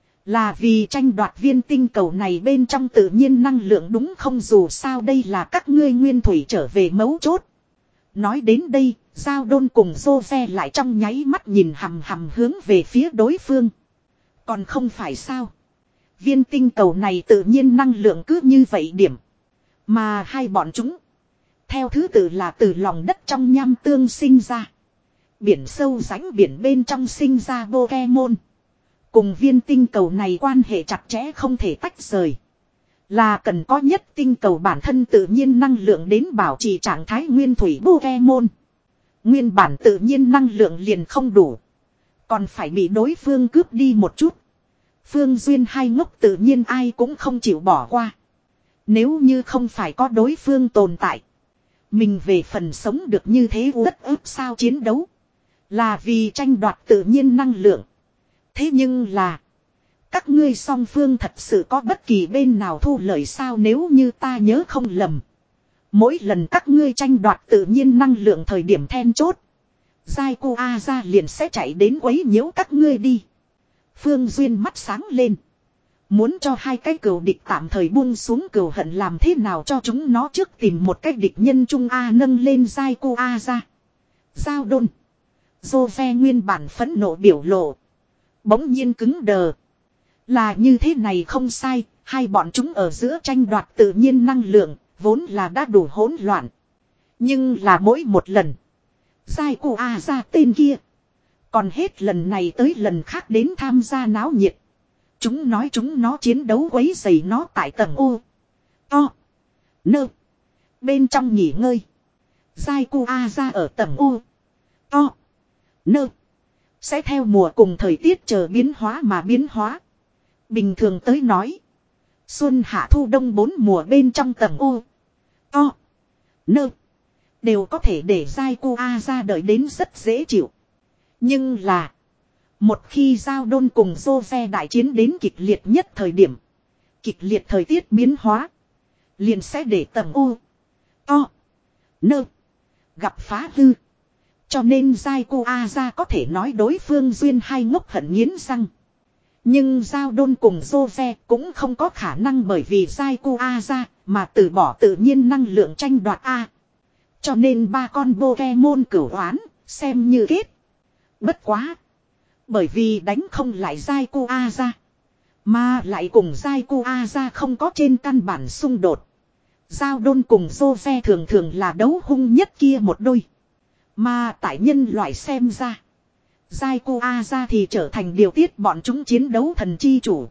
Là vì tranh đoạt viên tinh cầu này bên trong tự nhiên năng lượng đúng không? Dù sao đây là các ngươi nguyên thủy trở về mấu chốt. Nói đến đây, giao đôn cùng Dô ve lại trong nháy mắt nhìn hầm hầm hướng về phía đối phương. Còn không phải sao? Viên tinh cầu này tự nhiên năng lượng cứ như vậy điểm. Mà hai bọn chúng. Theo thứ tự là từ lòng đất trong nham tương sinh ra. Biển sâu rãnh biển bên trong sinh ra Pokemon. Cùng viên tinh cầu này quan hệ chặt chẽ không thể tách rời. Là cần có nhất tinh cầu bản thân tự nhiên năng lượng đến bảo trì trạng thái nguyên thủy Pokemon. Nguyên bản tự nhiên năng lượng liền không đủ. Còn phải bị đối phương cướp đi một chút. Phương Duyên hai ngốc tự nhiên ai cũng không chịu bỏ qua. Nếu như không phải có đối phương tồn tại. Mình về phần sống được như thế rất ức sao chiến đấu. Là vì tranh đoạt tự nhiên năng lượng. Thế nhưng là. Các ngươi song phương thật sự có bất kỳ bên nào thu lợi sao? Nếu như ta nhớ không lầm. Mỗi lần các ngươi tranh đoạt tự nhiên năng lượng thời điểm then chốt. Giai cô A ra liền sẽ chạy đến quấy nhiễu các ngươi đi. Phương Duyên mắt sáng lên. Muốn cho hai cái cừu địch tạm thời buông xuống cừu hận, làm thế nào cho chúng nó trước tìm một cái địch nhân chung A nâng lên Giai cô A ra. Giao đôn. Dô ve nguyên bản phẫn nộ biểu lộ. Bỗng nhiên cứng đờ. Là như thế này không sai, hai bọn chúng ở giữa tranh đoạt tự nhiên năng lượng, vốn là đã đủ hỗn loạn. Nhưng là mỗi một lần. Giai cô A ra tên kia. Còn hết lần này tới lần khác đến tham gia náo nhiệt. Chúng nói chúng nó chiến đấu quấy rầy nó tại tầng U. To. Nơ. Bên trong nghỉ ngơi. Giai Cu A ra ở tầng U. To. Nơ. Sẽ theo mùa cùng thời tiết chờ biến hóa mà biến hóa. Bình thường tới nói. Xuân hạ thu đông bốn mùa bên trong tầng U. To. Nơ. Đều có thể để Giai Cu A ra đợi đến rất dễ chịu. Nhưng là. Một khi giao đôn cùng Jose đại chiến đến kịch liệt nhất thời điểm. Kịch liệt thời tiết biến hóa. Liền sẽ để tầng U. To. Nơ. Gặp phá hư. Cho nên Giai Cu A ra có thể nói đối phương duyên hai ngốc hận nghiến răng. Nhưng giao đôn cùng Jose cũng không có khả năng bởi vì Giai Cu A ra mà từ bỏ tự nhiên năng lượng tranh đoạt A. Cho nên ba con Pokemon cửu oán xem như kết. Bất quá. Bởi vì đánh không lại Giai Cu A ra. Mà lại cùng Giai Cu A ra không có trên căn bản xung đột. Giao đôn cùng Jose thường thường là đấu hung nhất kia một đôi. Mà tại nhân loại xem ra. Giai Cu A ra thì trở thành điều tiết bọn chúng chiến đấu thần chi chủ.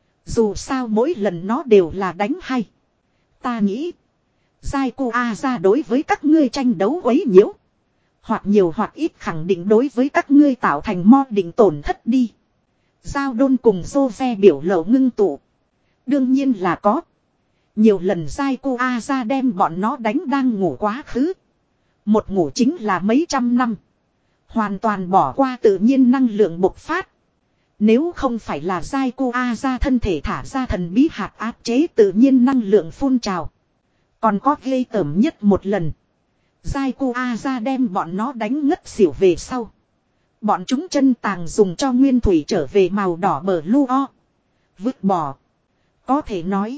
Dù sao mỗi lần nó đều là đánh hay. Ta nghĩ. Giai Cu A ra đối với các ngươi tranh đấu quấy nhiễu. Hoặc nhiều hoặc ít khẳng định đối với các ngươi tạo thành mo định tổn thất đi. Giao đôn cùng Jose biểu lộ ngưng tụ. Đương nhiên là có. Nhiều lần Giai Cu A ra đem bọn nó đánh đang ngủ quá khứ. Một ngủ chính là mấy trăm năm. Hoàn toàn bỏ qua tự nhiên năng lượng bộc phát. Nếu không phải là Giai Cu A ra thân thể thả ra thần bí hạt áp chế tự nhiên năng lượng phun trào. Còn có ghê tởm nhất một lần. Giai Cu A ra đem bọn nó đánh ngất xỉu về sau. Bọn chúng chân tàng dùng cho nguyên thủy trở về màu đỏ bờ luo. Vứt bỏ. Có thể nói.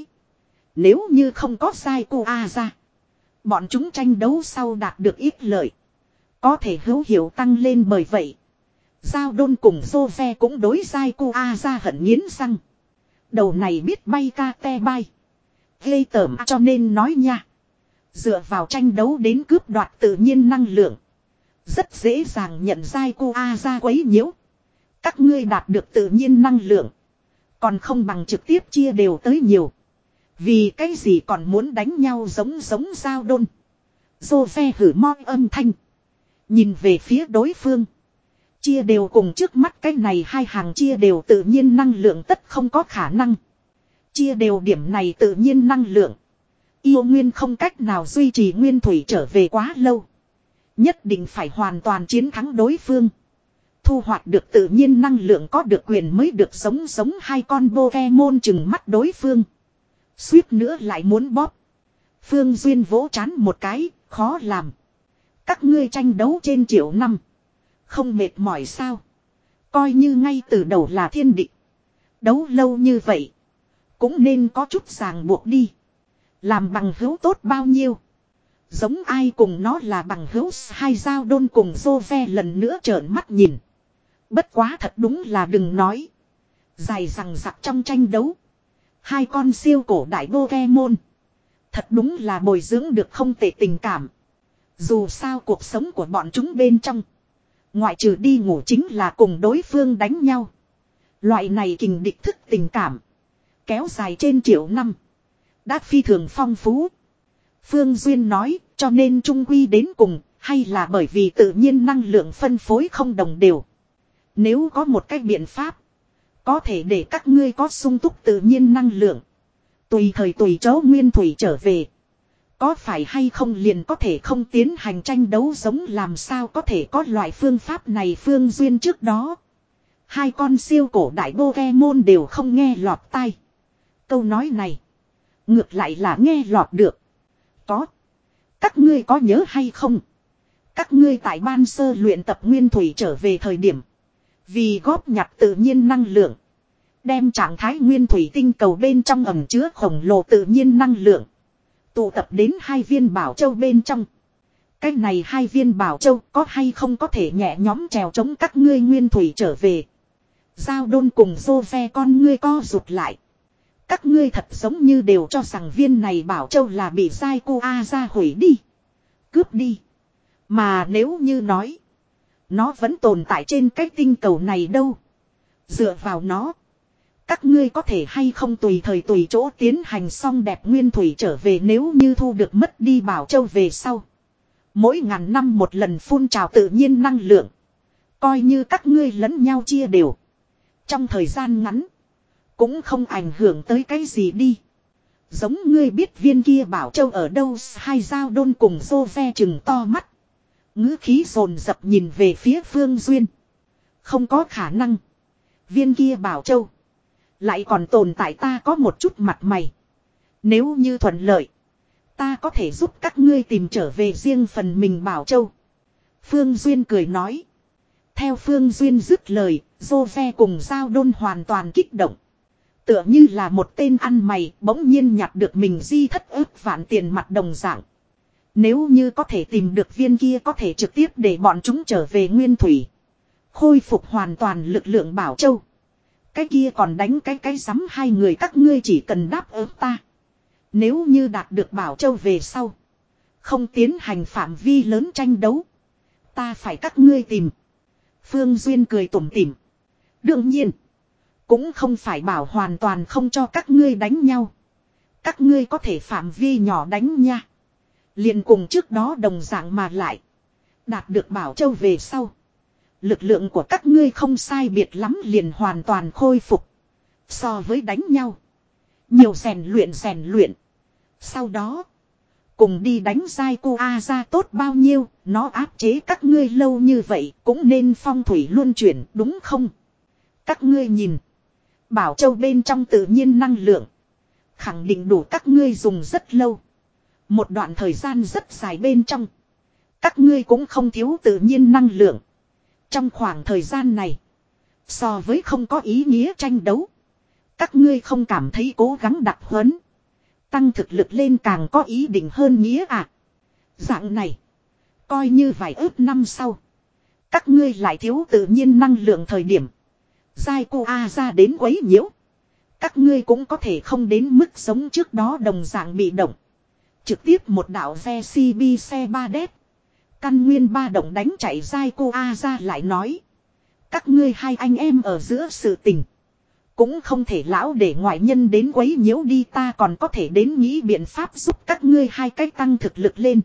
Nếu như không có Giai Cu A ra. Bọn chúng tranh đấu sau đạt được ít lợi. Có thể hữu hiệu tăng lên bởi vậy. Giao đôn cùng Jose cũng đối Giai Cu A ra hận nghiến răng. Đầu này biết bay ca te bay. Gây tởm cho nên nói nha. Dựa vào tranh đấu đến cướp đoạt tự nhiên năng lượng. Rất dễ dàng nhận Giai Cu A ra quấy nhiễu. Các ngươi đạt được tự nhiên năng lượng. Còn không bằng trực tiếp chia đều tới nhiều. Vì cái gì còn muốn đánh nhau giống giống giao đôn. Jose hử moi âm thanh. Nhìn về phía đối phương. Chia đều cùng trước mắt cái này hai hàng chia đều tự nhiên năng lượng tất không có khả năng. Chia đều điểm này tự nhiên năng lượng. Yêu nguyên không cách nào duy trì nguyên thủy trở về quá lâu. Nhất định phải hoàn toàn chiến thắng đối phương. Thu hoạch được tự nhiên năng lượng có được quyền mới được giống giống hai con Pokemon chừng mắt đối phương. Suýt nữa lại muốn bóp. Phương Duyên vỗ trán một cái, khó làm. Các ngươi tranh đấu trên triệu năm. Không mệt mỏi sao. Coi như ngay từ đầu là thiên địch. Đấu lâu như vậy. Cũng nên có chút ràng buộc đi. Làm bằng hữu tốt bao nhiêu. Giống ai cùng nó là bằng hữu. Hai giao đôn cùng Jose lần nữa trợn mắt nhìn. Bất quá thật đúng là đừng nói. Dài rằng rặc trong tranh đấu. Hai con siêu cổ đại Pokemon. Thật đúng là bồi dưỡng được không tệ tình cảm. Dù sao cuộc sống của bọn chúng bên trong. Ngoại trừ đi ngủ chính là cùng đối phương đánh nhau. Loại này kình địch thức tình cảm. Kéo dài trên triệu năm. Đã phi thường phong phú. Phương Duyên nói cho nên trung quy đến cùng. Hay là bởi vì tự nhiên năng lượng phân phối không đồng đều. Nếu có một cách biện pháp. Có thể để các ngươi có sung túc tự nhiên năng lượng. Tùy thời tùy chỗ nguyên thủy trở về. Có phải hay không liền có thể không tiến hành tranh đấu giống làm sao có thể có loại phương pháp này Phương Duyên trước đó. Hai con siêu cổ đại Pokemon đều không nghe lọt tai. Câu nói này. Ngược lại là nghe lọt được. Có. Các ngươi có nhớ hay không? Các ngươi tại ban sơ luyện tập nguyên thủy trở về thời điểm. Vì góp nhặt tự nhiên năng lượng. Đem trạng thái nguyên thủy tinh cầu bên trong ẩm chứa khổng lồ tự nhiên năng lượng. Tụ tập đến hai viên bảo châu bên trong. Cái này hai viên bảo châu có hay không có thể nhẹ nhóm trèo chống các ngươi nguyên thủy trở về. Giao đôn cùng Jose con ngươi co rụt lại. Các ngươi thật giống như đều cho rằng viên này bảo châu là bị Giai Cu A ra hủy đi. Cướp đi. Mà nếu như nói. Nó vẫn tồn tại trên cái tinh cầu này đâu. Dựa vào nó. Các ngươi có thể hay không tùy thời tùy chỗ tiến hành xong đẹp nguyên thủy trở về nếu như thu được mất đi Bảo Châu về sau. Mỗi ngàn năm một lần phun trào tự nhiên năng lượng. Coi như các ngươi lẫn nhau chia đều. Trong thời gian ngắn. Cũng không ảnh hưởng tới cái gì đi. Giống ngươi biết viên kia Bảo Châu ở đâu. Hai dao đôn cùng dô ve chừng to mắt. Ngữ khí dồn dập nhìn về phía Phương Duyên. Không có khả năng. Viên kia Bảo Châu. Lại còn tồn tại ta có một chút mặt mày. Nếu như thuận lợi. Ta có thể giúp các ngươi tìm trở về riêng phần mình Bảo Châu. Phương Duyên cười nói. Theo Phương Duyên dứt lời. Dô ve cùng dao đôn hoàn toàn kích động. Tựa như là một tên ăn mày bỗng nhiên nhặt được mình di thất ước vạn tiền mặt đồng dạng. Nếu như có thể tìm được viên kia có thể trực tiếp để bọn chúng trở về nguyên thủy. Khôi phục hoàn toàn lực lượng Bảo Châu. Cái kia còn đánh cái cái sắm hai người các ngươi chỉ cần đáp ứng ta. Nếu như đạt được Bảo Châu về sau. Không tiến hành phạm vi lớn tranh đấu. Ta phải các ngươi tìm. Phương Duyên cười tủm tỉm. Đương nhiên. Cũng không phải bảo hoàn toàn không cho các ngươi đánh nhau. Các ngươi có thể phạm vi nhỏ đánh nha. Liền cùng trước đó đồng dạng mà lại. Đạt được Bảo Châu về sau. Lực lượng của các ngươi không sai biệt lắm liền hoàn toàn khôi phục. So với đánh nhau. Nhiều rèn luyện rèn luyện. Sau đó. Cùng đi đánh dai cô A ra tốt bao nhiêu. Nó áp chế các ngươi lâu như vậy. Cũng nên phong thủy luân chuyển đúng không? Các ngươi nhìn. Bảo Châu bên trong tự nhiên năng lượng. Khẳng định đủ các ngươi dùng rất lâu. Một đoạn thời gian rất dài bên trong. Các ngươi cũng không thiếu tự nhiên năng lượng. Trong khoảng thời gian này. So với không có ý nghĩa tranh đấu. Các ngươi không cảm thấy cố gắng đặc huấn. Tăng thực lực lên càng có ý định hơn nghĩa à. Dạng này. Coi như vài ước năm sau. Các ngươi lại thiếu tự nhiên năng lượng thời điểm. Giai cô A ra đến quấy nhiễu. Các ngươi cũng có thể không đến mức sống trước đó đồng dạng bị động. Trực tiếp một đạo ve xê bê xe ba đét. Căn nguyên ba động đánh chạy Giai cô A ra lại nói. Các ngươi hai anh em ở giữa sự tình. Cũng không thể lão để ngoại nhân đến quấy nhiễu đi ta còn có thể đến nghĩ biện pháp giúp các ngươi hai cách tăng thực lực lên.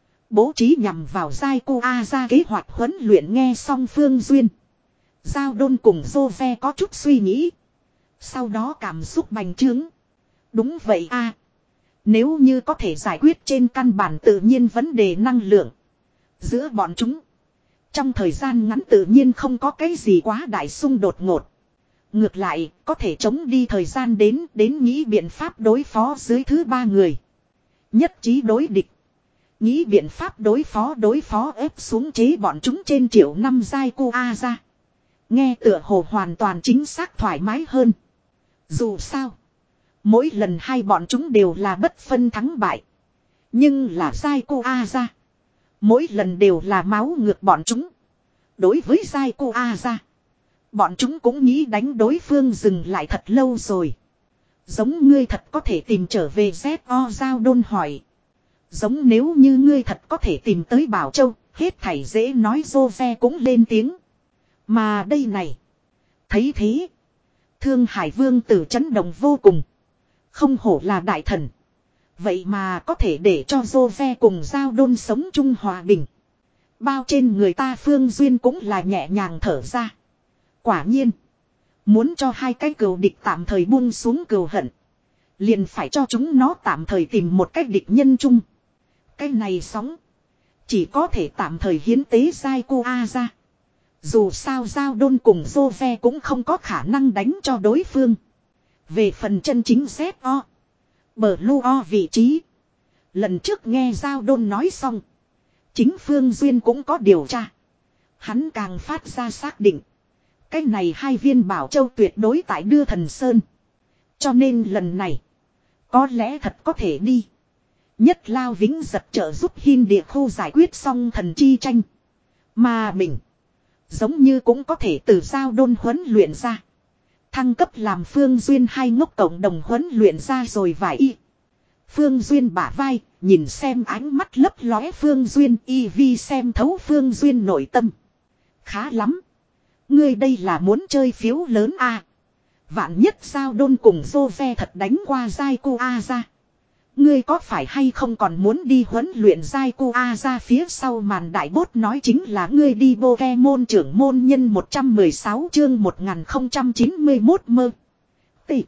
Bố trí nhằm vào Giai cô A ra kế hoạch huấn luyện nghe xong Phương Duyên. Giao đôn cùng dô ve có chút suy nghĩ. Sau đó cảm xúc bành trướng. Đúng vậy a. Nếu như có thể giải quyết trên căn bản tự nhiên vấn đề năng lượng. Giữa bọn chúng. Trong thời gian ngắn tự nhiên không có cái gì quá đại xung đột ngột. Ngược lại có thể chống đi thời gian đến đến nghĩ biện pháp đối phó dưới thứ ba người. Nhất trí đối địch. Nghĩ biện pháp đối phó đối phó ép xuống chế bọn chúng trên triệu năm giai cô A ra. Nghe tựa hồ hoàn toàn chính xác thoải mái hơn. Dù sao. Mỗi lần hai bọn chúng đều là bất phân thắng bại. Nhưng là giai cô A ra. Mỗi lần đều là máu ngược bọn chúng. Đối với giai cô A ra. Bọn chúng cũng nghĩ đánh đối phương dừng lại thật lâu rồi. Giống ngươi thật có thể tìm trở về Z O Giao đôn hỏi. Giống nếu như ngươi thật có thể tìm tới Bảo Châu. Hết thảy dễ nói dô ve cũng lên tiếng. Mà đây này. Thấy thế. Thương Hải Vương tử chấn động vô cùng. Không hổ là đại thần. Vậy mà có thể để cho dô ve cùng Giao đôn sống chung hòa bình. Bao trên người ta Phương Duyên cũng là nhẹ nhàng thở ra. Quả nhiên. Muốn cho hai cái cừu địch tạm thời buông xuống cừu hận. Liền phải cho chúng nó tạm thời tìm một cách địch nhân chung. Cái này sóng. Chỉ có thể tạm thời hiến tế giai cô A ra. Dù sao Giao đôn cùng dô ve cũng không có khả năng đánh cho đối phương. Về phần chân chính Z O. Bờ lu o vị trí. Lần trước nghe Giao đôn nói xong. Chính Phương Duyên cũng có điều tra. Hắn càng phát ra xác định. Cái này hai viên Bảo Châu tuyệt đối tại Đưa Thần Sơn. Cho nên lần này. Có lẽ thật có thể đi. Nhất Lao Vĩnh giật trợ giúp Hiên địa khu giải quyết xong thần chi tranh. Mà mình. Giống như cũng có thể từ Giao đôn huấn luyện ra. Thăng cấp làm Phương Duyên hai ngốc cộng đồng huấn luyện ra rồi vài y. Phương Duyên bả vai. Nhìn xem ánh mắt lấp lóe Phương Duyên y vi xem thấu Phương Duyên nội tâm. Khá lắm. Ngươi đây là muốn chơi phiếu lớn à. Vạn nhất sao đôn cùng Jose thật đánh qua Giai Cô A ra. Ngươi có phải hay không còn muốn đi huấn luyện Giai Cô A ra phía sau màn đại bốt nói chính là ngươi đi Pokemon trưởng môn nhân một trăm mười sáu chương một nghìn không trăm chín mươi mốt mơ. Tị.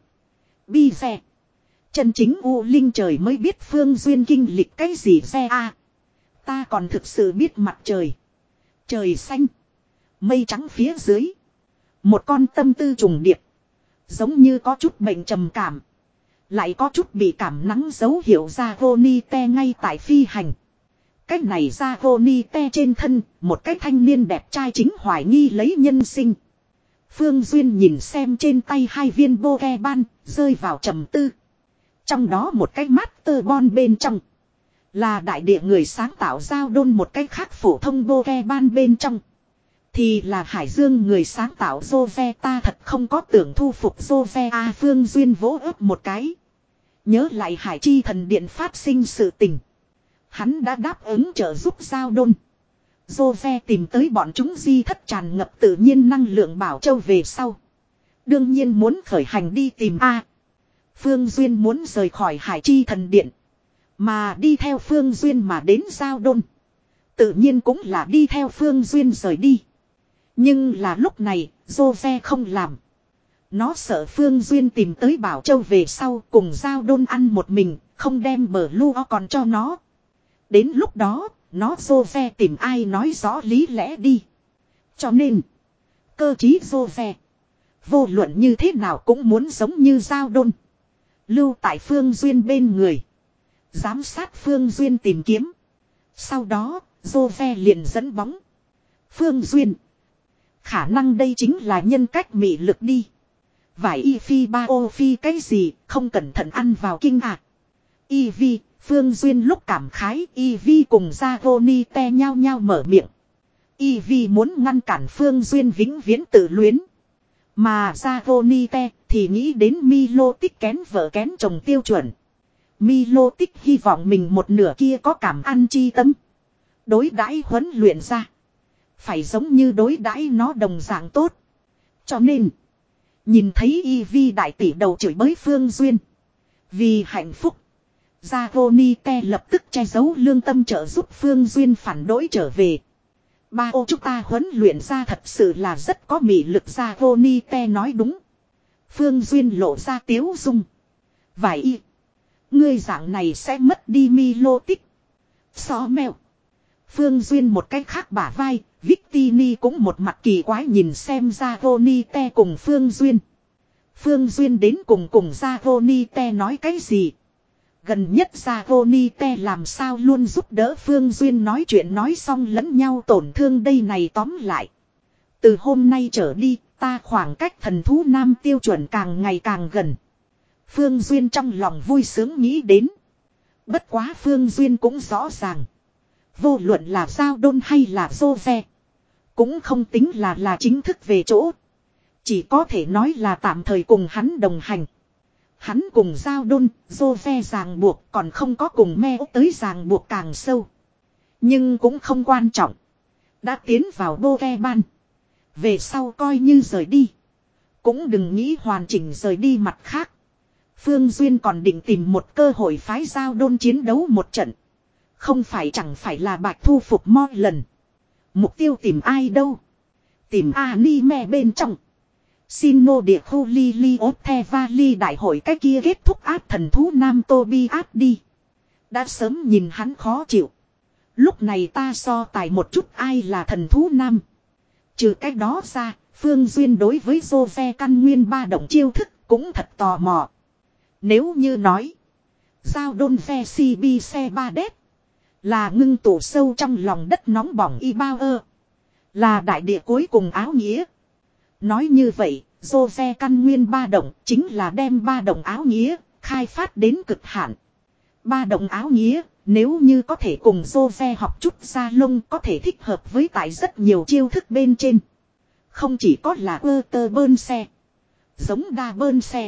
Bi xe. Chân chính U Linh trời mới biết Phương Duyên kinh lịch cái gì xe a. Ta còn thực sự biết mặt trời. Trời xanh. Mây trắng phía dưới. Một con tâm tư trùng điệp. Giống như có chút bệnh trầm cảm. Lại có chút bị cảm nắng dấu hiệu ra Gonite ngay tại phi hành. Cách này ra Gonite trên thân. Một cái thanh niên đẹp trai chính hoài nghi lấy nhân sinh. Phương Duyên nhìn xem trên tay hai viên Pokemon. Rơi vào trầm tư. Trong đó một cái Master Ball bên trong. Là đại địa người sáng tạo giao đôn một cái khác phổ thông Pokemon bên trong. Thì là Hải Dương người sáng tạo Jove ta thật không có tưởng thu phục Jove A Phương Duyên vỗ ấp một cái. Nhớ lại Hải Chi thần điện phát sinh sự tình. Hắn đã đáp ứng trợ giúp giao đôn. Jove tìm tới bọn chúng di thất tràn ngập tự nhiên năng lượng bảo châu về sau. Đương nhiên muốn khởi hành đi tìm A. Phương Duyên muốn rời khỏi Hải Chi thần điện. Mà đi theo Phương Duyên mà đến giao đôn. Tự nhiên cũng là đi theo Phương Duyên rời đi. Nhưng là lúc này, Jose không làm. Nó sợ Phương Duyên tìm tới Bảo Châu về sau cùng giao đôn ăn một mình, không đem bờ lu còn cho nó. Đến lúc đó, nó Jose tìm ai nói rõ lý lẽ đi. Cho nên, cơ chí Jose, vô luận như thế nào cũng muốn giống như giao đôn. Lưu tại Phương Duyên bên người. Giám sát Phương Duyên tìm kiếm. Sau đó, Jose liền dẫn bóng. Phương Duyên. Khả năng đây chính là nhân cách mị lực đi. Vải y phi ba ô phi cái gì, không cẩn thận ăn vào kinh à. Y vi, Phương Duyên lúc cảm khái, Y vi cùng Zagonite nhau nhau mở miệng. Y vi muốn ngăn cản Phương Duyên vĩnh viễn tự luyến. Mà Zagonite thì nghĩ đến Milo tích kén vợ kén chồng tiêu chuẩn. Milo tích hy vọng mình một nửa kia có cảm ăn chi tâm. Đối đãi huấn luyện ra. Phải giống như đối đãi nó đồng dạng tốt. Cho nên. Nhìn thấy Y Vi đại tỷ đầu chửi bới Phương Duyên. Vì hạnh phúc. Zagonite lập tức che giấu lương tâm trợ giúp Phương Duyên phản đối trở về. Ba ô chúng ta huấn luyện ra thật sự là rất có mị lực. Zagonite nói đúng. Phương Duyên lộ ra tiếu dung. Vài y. Ngươi dạng này sẽ mất đi Milo tích. Xó mèo. Phương Duyên một cách khác bả vai. Victini cũng một mặt kỳ quái nhìn xem Zagonite cùng Phương Duyên. Phương Duyên đến cùng cùng Zagonite nói cái gì. Gần nhất Zagonite làm sao luôn giúp đỡ Phương Duyên nói chuyện nói xong lẫn nhau tổn thương đây này tóm lại. Từ hôm nay trở đi ta khoảng cách thần thú nam tiêu chuẩn càng ngày càng gần. Phương Duyên trong lòng vui sướng nghĩ đến. Bất quá Phương Duyên cũng rõ ràng. Vô luận là giao đôn hay là Jose. Cũng không tính là là chính thức về chỗ. Chỉ có thể nói là tạm thời cùng hắn đồng hành. Hắn cùng giao đôn, Jose ràng buộc còn không có cùng me tới ràng buộc càng sâu. Nhưng cũng không quan trọng. Đã tiến vào Pokemon. Về sau coi như rời đi. Cũng đừng nghĩ hoàn chỉnh rời đi mặt khác. Phương Duyên còn định tìm một cơ hội phái giao đôn chiến đấu một trận. Không phải chẳng phải là bạch thu phục mọi lần. Mục tiêu tìm ai đâu. Tìm anime bên trong. Sinnoh địa khu Liliothe Valley đại hội cái kia kết thúc áp thần thú nam Tobias đi. Đã sớm nhìn hắn khó chịu. Lúc này ta so tài một chút ai là thần thú nam. Trừ cách đó ra, Phương Duyên đối với Jose căn nguyên ba động chiêu thức cũng thật tò mò. Nếu như nói, giao đôn ve si bi xe ba đét là ngưng tụ sâu trong lòng đất nóng bỏng y bao ơ. Là đại địa cuối cùng áo nghĩa. Nói như vậy, Jose căn nguyên ba động chính là đem ba động áo nghĩa, khai phát đến cực hạn. Ba động áo nghĩa, nếu như có thể cùng Jose học chút ra lông có thể thích hợp với tại rất nhiều chiêu thức bên trên. Không chỉ có là ơ tơ bơn xe, giống đa bơn xe,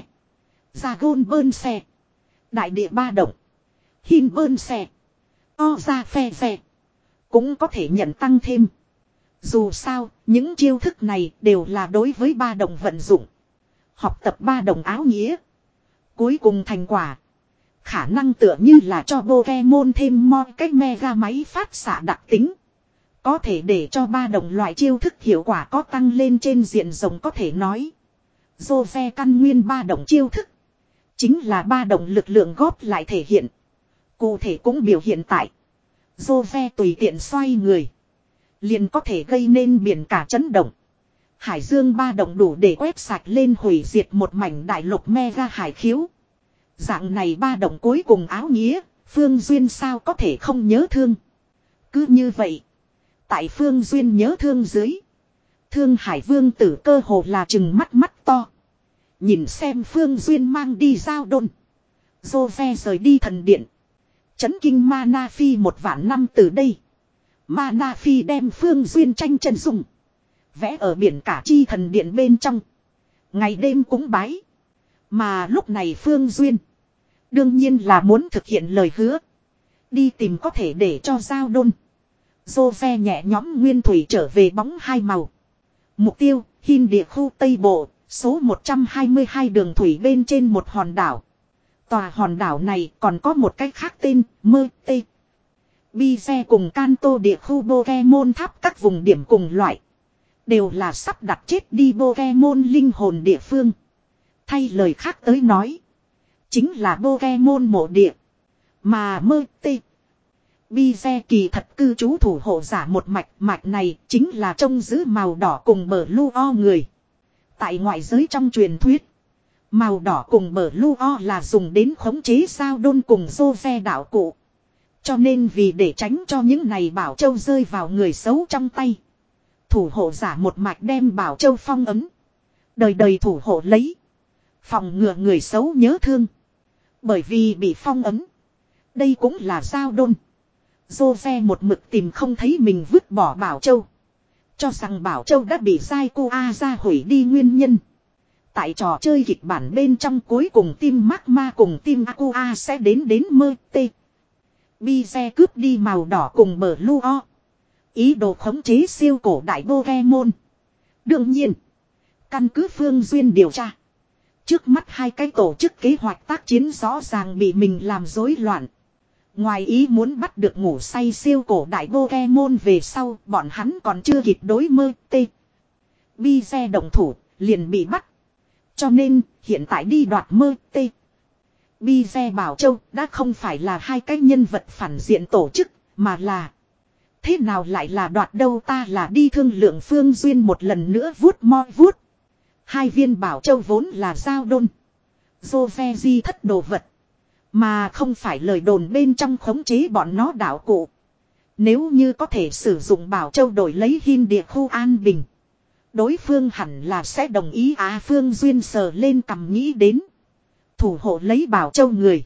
ra gôn bơn xe, đại địa ba động, hin bơn xe, o ra phe phe. Cũng có thể nhận tăng thêm. Dù sao, những chiêu thức này đều là đối với ba đồng vận dụng. Học tập ba đồng áo nghĩa. Cuối cùng thành quả. Khả năng tựa như là cho Pokemon thêm mo cái mega máy phát xạ đặc tính. Có thể để cho ba đồng loại chiêu thức hiệu quả có tăng lên trên diện rộng có thể nói. Jove căn nguyên ba đồng chiêu thức. Chính là ba đồng lực lượng góp lại thể hiện. Cụ thể cũng biểu hiện tại. Jove tùy tiện xoay người. Liền có thể gây nên biển cả chấn động. Hải dương ba đồng đủ để quét sạch lên hủy diệt một mảnh đại lục mega hải khiếu. Dạng này ba đồng cuối cùng áo nghĩa, Phương Duyên sao có thể không nhớ thương. Cứ như vậy, tại Phương Duyên nhớ thương dưới, Thương Hải Vương tử cơ hồ là chừng mắt mắt to. Nhìn xem Phương Duyên mang đi giao đôn. Jove rời đi thần điện. Chấn kinh Mana Phi một vạn năm từ đây. Mana Phi đem Phương Duyên tranh chân dùng. Vẽ ở biển cả chi thần điện bên trong. Ngày đêm cúng bái. Mà lúc này Phương Duyên. Đương nhiên là muốn thực hiện lời hứa. Đi tìm có thể để cho giao đôn. Jove nhẹ nhóm nguyên thủy trở về bóng hai màu. Mục tiêu, Hin địa khu Tây Bộ, số một trăm hai mươi hai đường thủy bên trên một hòn đảo. Tòa hòn đảo này còn có một cách khác tên, Mơ Tê. Bize cùng Kanto địa khu Pokemon tháp các vùng điểm cùng loại. Đều là sắp đặt chết đi Pokemon linh hồn địa phương. Thay lời khác tới nói. Chính là Pokemon mộ địa. Mà Mơ Tê. Bize kỳ thật cư trú thủ hộ giả một mạch. Mạch này chính là trông giữ màu đỏ cùng bờ lưu o người. Tại ngoại giới trong truyền thuyết. Màu đỏ cùng bờ lưu o là dùng đến khống chế sao đôn cùng Jove đạo cụ. Cho nên vì để tránh cho những này bảo châu rơi vào người xấu trong tay. Thủ hộ giả một mạch đem bảo châu phong ấm. Đời đời thủ hộ lấy. Phòng ngừa người xấu nhớ thương. Bởi vì bị phong ấm. Đây cũng là sao đôn. Jove một mực tìm không thấy mình vứt bỏ bảo châu. Cho rằng bảo châu đã bị Sai cô A ra hủy đi nguyên nhân. Tại trò chơi kịch bản bên trong cuối cùng team Magma cùng team Aqua sẽ đến đến Mơ Tê. Bize cướp đi màu đỏ cùng bờ lưu o. Ý đồ khống chế siêu cổ đại Pokemon. Đương nhiên. Căn cứ Phương Duyên điều tra. Trước mắt hai cái tổ chức kế hoạch tác chiến rõ ràng bị mình làm rối loạn. Ngoài ý muốn bắt được ngủ say siêu cổ đại Pokemon về sau, bọn hắn còn chưa kịp đối Mơ Tê. Bize động thủ, liền bị bắt. Cho nên, hiện tại đi đoạt Mơ Tê. Bize Bảo Châu đã không phải là hai cái nhân vật phản diện tổ chức, mà là... Thế nào lại là đoạt đâu, ta là đi thương lượng Phương Duyên một lần nữa vuốt mo vuốt. Hai viên Bảo Châu vốn là giao đôn. Jove di thất đồ vật. Mà không phải lời đồn bên trong khống chế bọn nó đạo cụ. Nếu như có thể sử dụng Bảo Châu đổi lấy Hin địa khu an bình. Đối phương hẳn là sẽ đồng ý. À, Phương Duyên sờ lên cầm nghĩ đến. Thủ hộ lấy Bảo Châu người.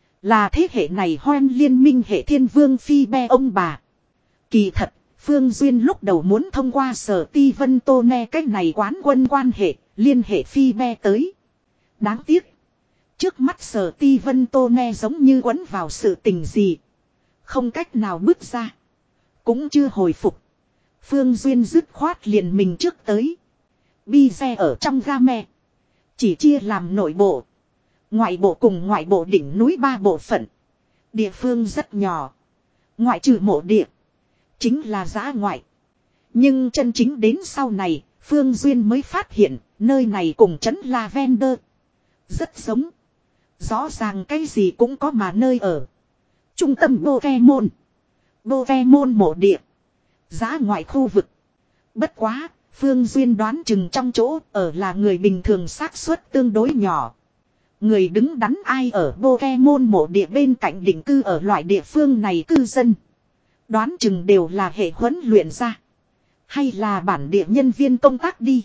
Là thế hệ này hoen liên minh hệ thiên vương phi be ông bà. Kỳ thật, Phương Duyên lúc đầu muốn thông qua sở ti vân tô ne cách này quán quân quan hệ, liên hệ phi be tới. Đáng tiếc. Trước mắt sở ti vân tô ne giống như quấn vào sự tình gì. Không cách nào bước ra. Cũng chưa hồi phục. Phương Duyên dứt khoát liền mình trước tới. Bize ở trong game. Chỉ chia làm nội bộ. Ngoại bộ cùng ngoại bộ đỉnh núi ba bộ phận. Địa phương rất nhỏ. Ngoại trừ mộ địa. Chính là giã ngoại. Nhưng chân chính đến sau này, Phương Duyên mới phát hiện, nơi này cùng trấn Lavender. Rất giống. Rõ ràng cái gì cũng có mà nơi ở. Trung tâm Pokemon. Pokemon mộ địa. Giã ngoại khu vực. Bất quá, Phương Duyên đoán chừng trong chỗ ở là người bình thường xác suất tương đối nhỏ. Người đứng đắn ai ở Pokemon mộ địa bên cạnh định cư ở loại địa phương này cư dân. Đoán chừng đều là hệ huấn luyện ra. Hay là bản địa nhân viên công tác đi.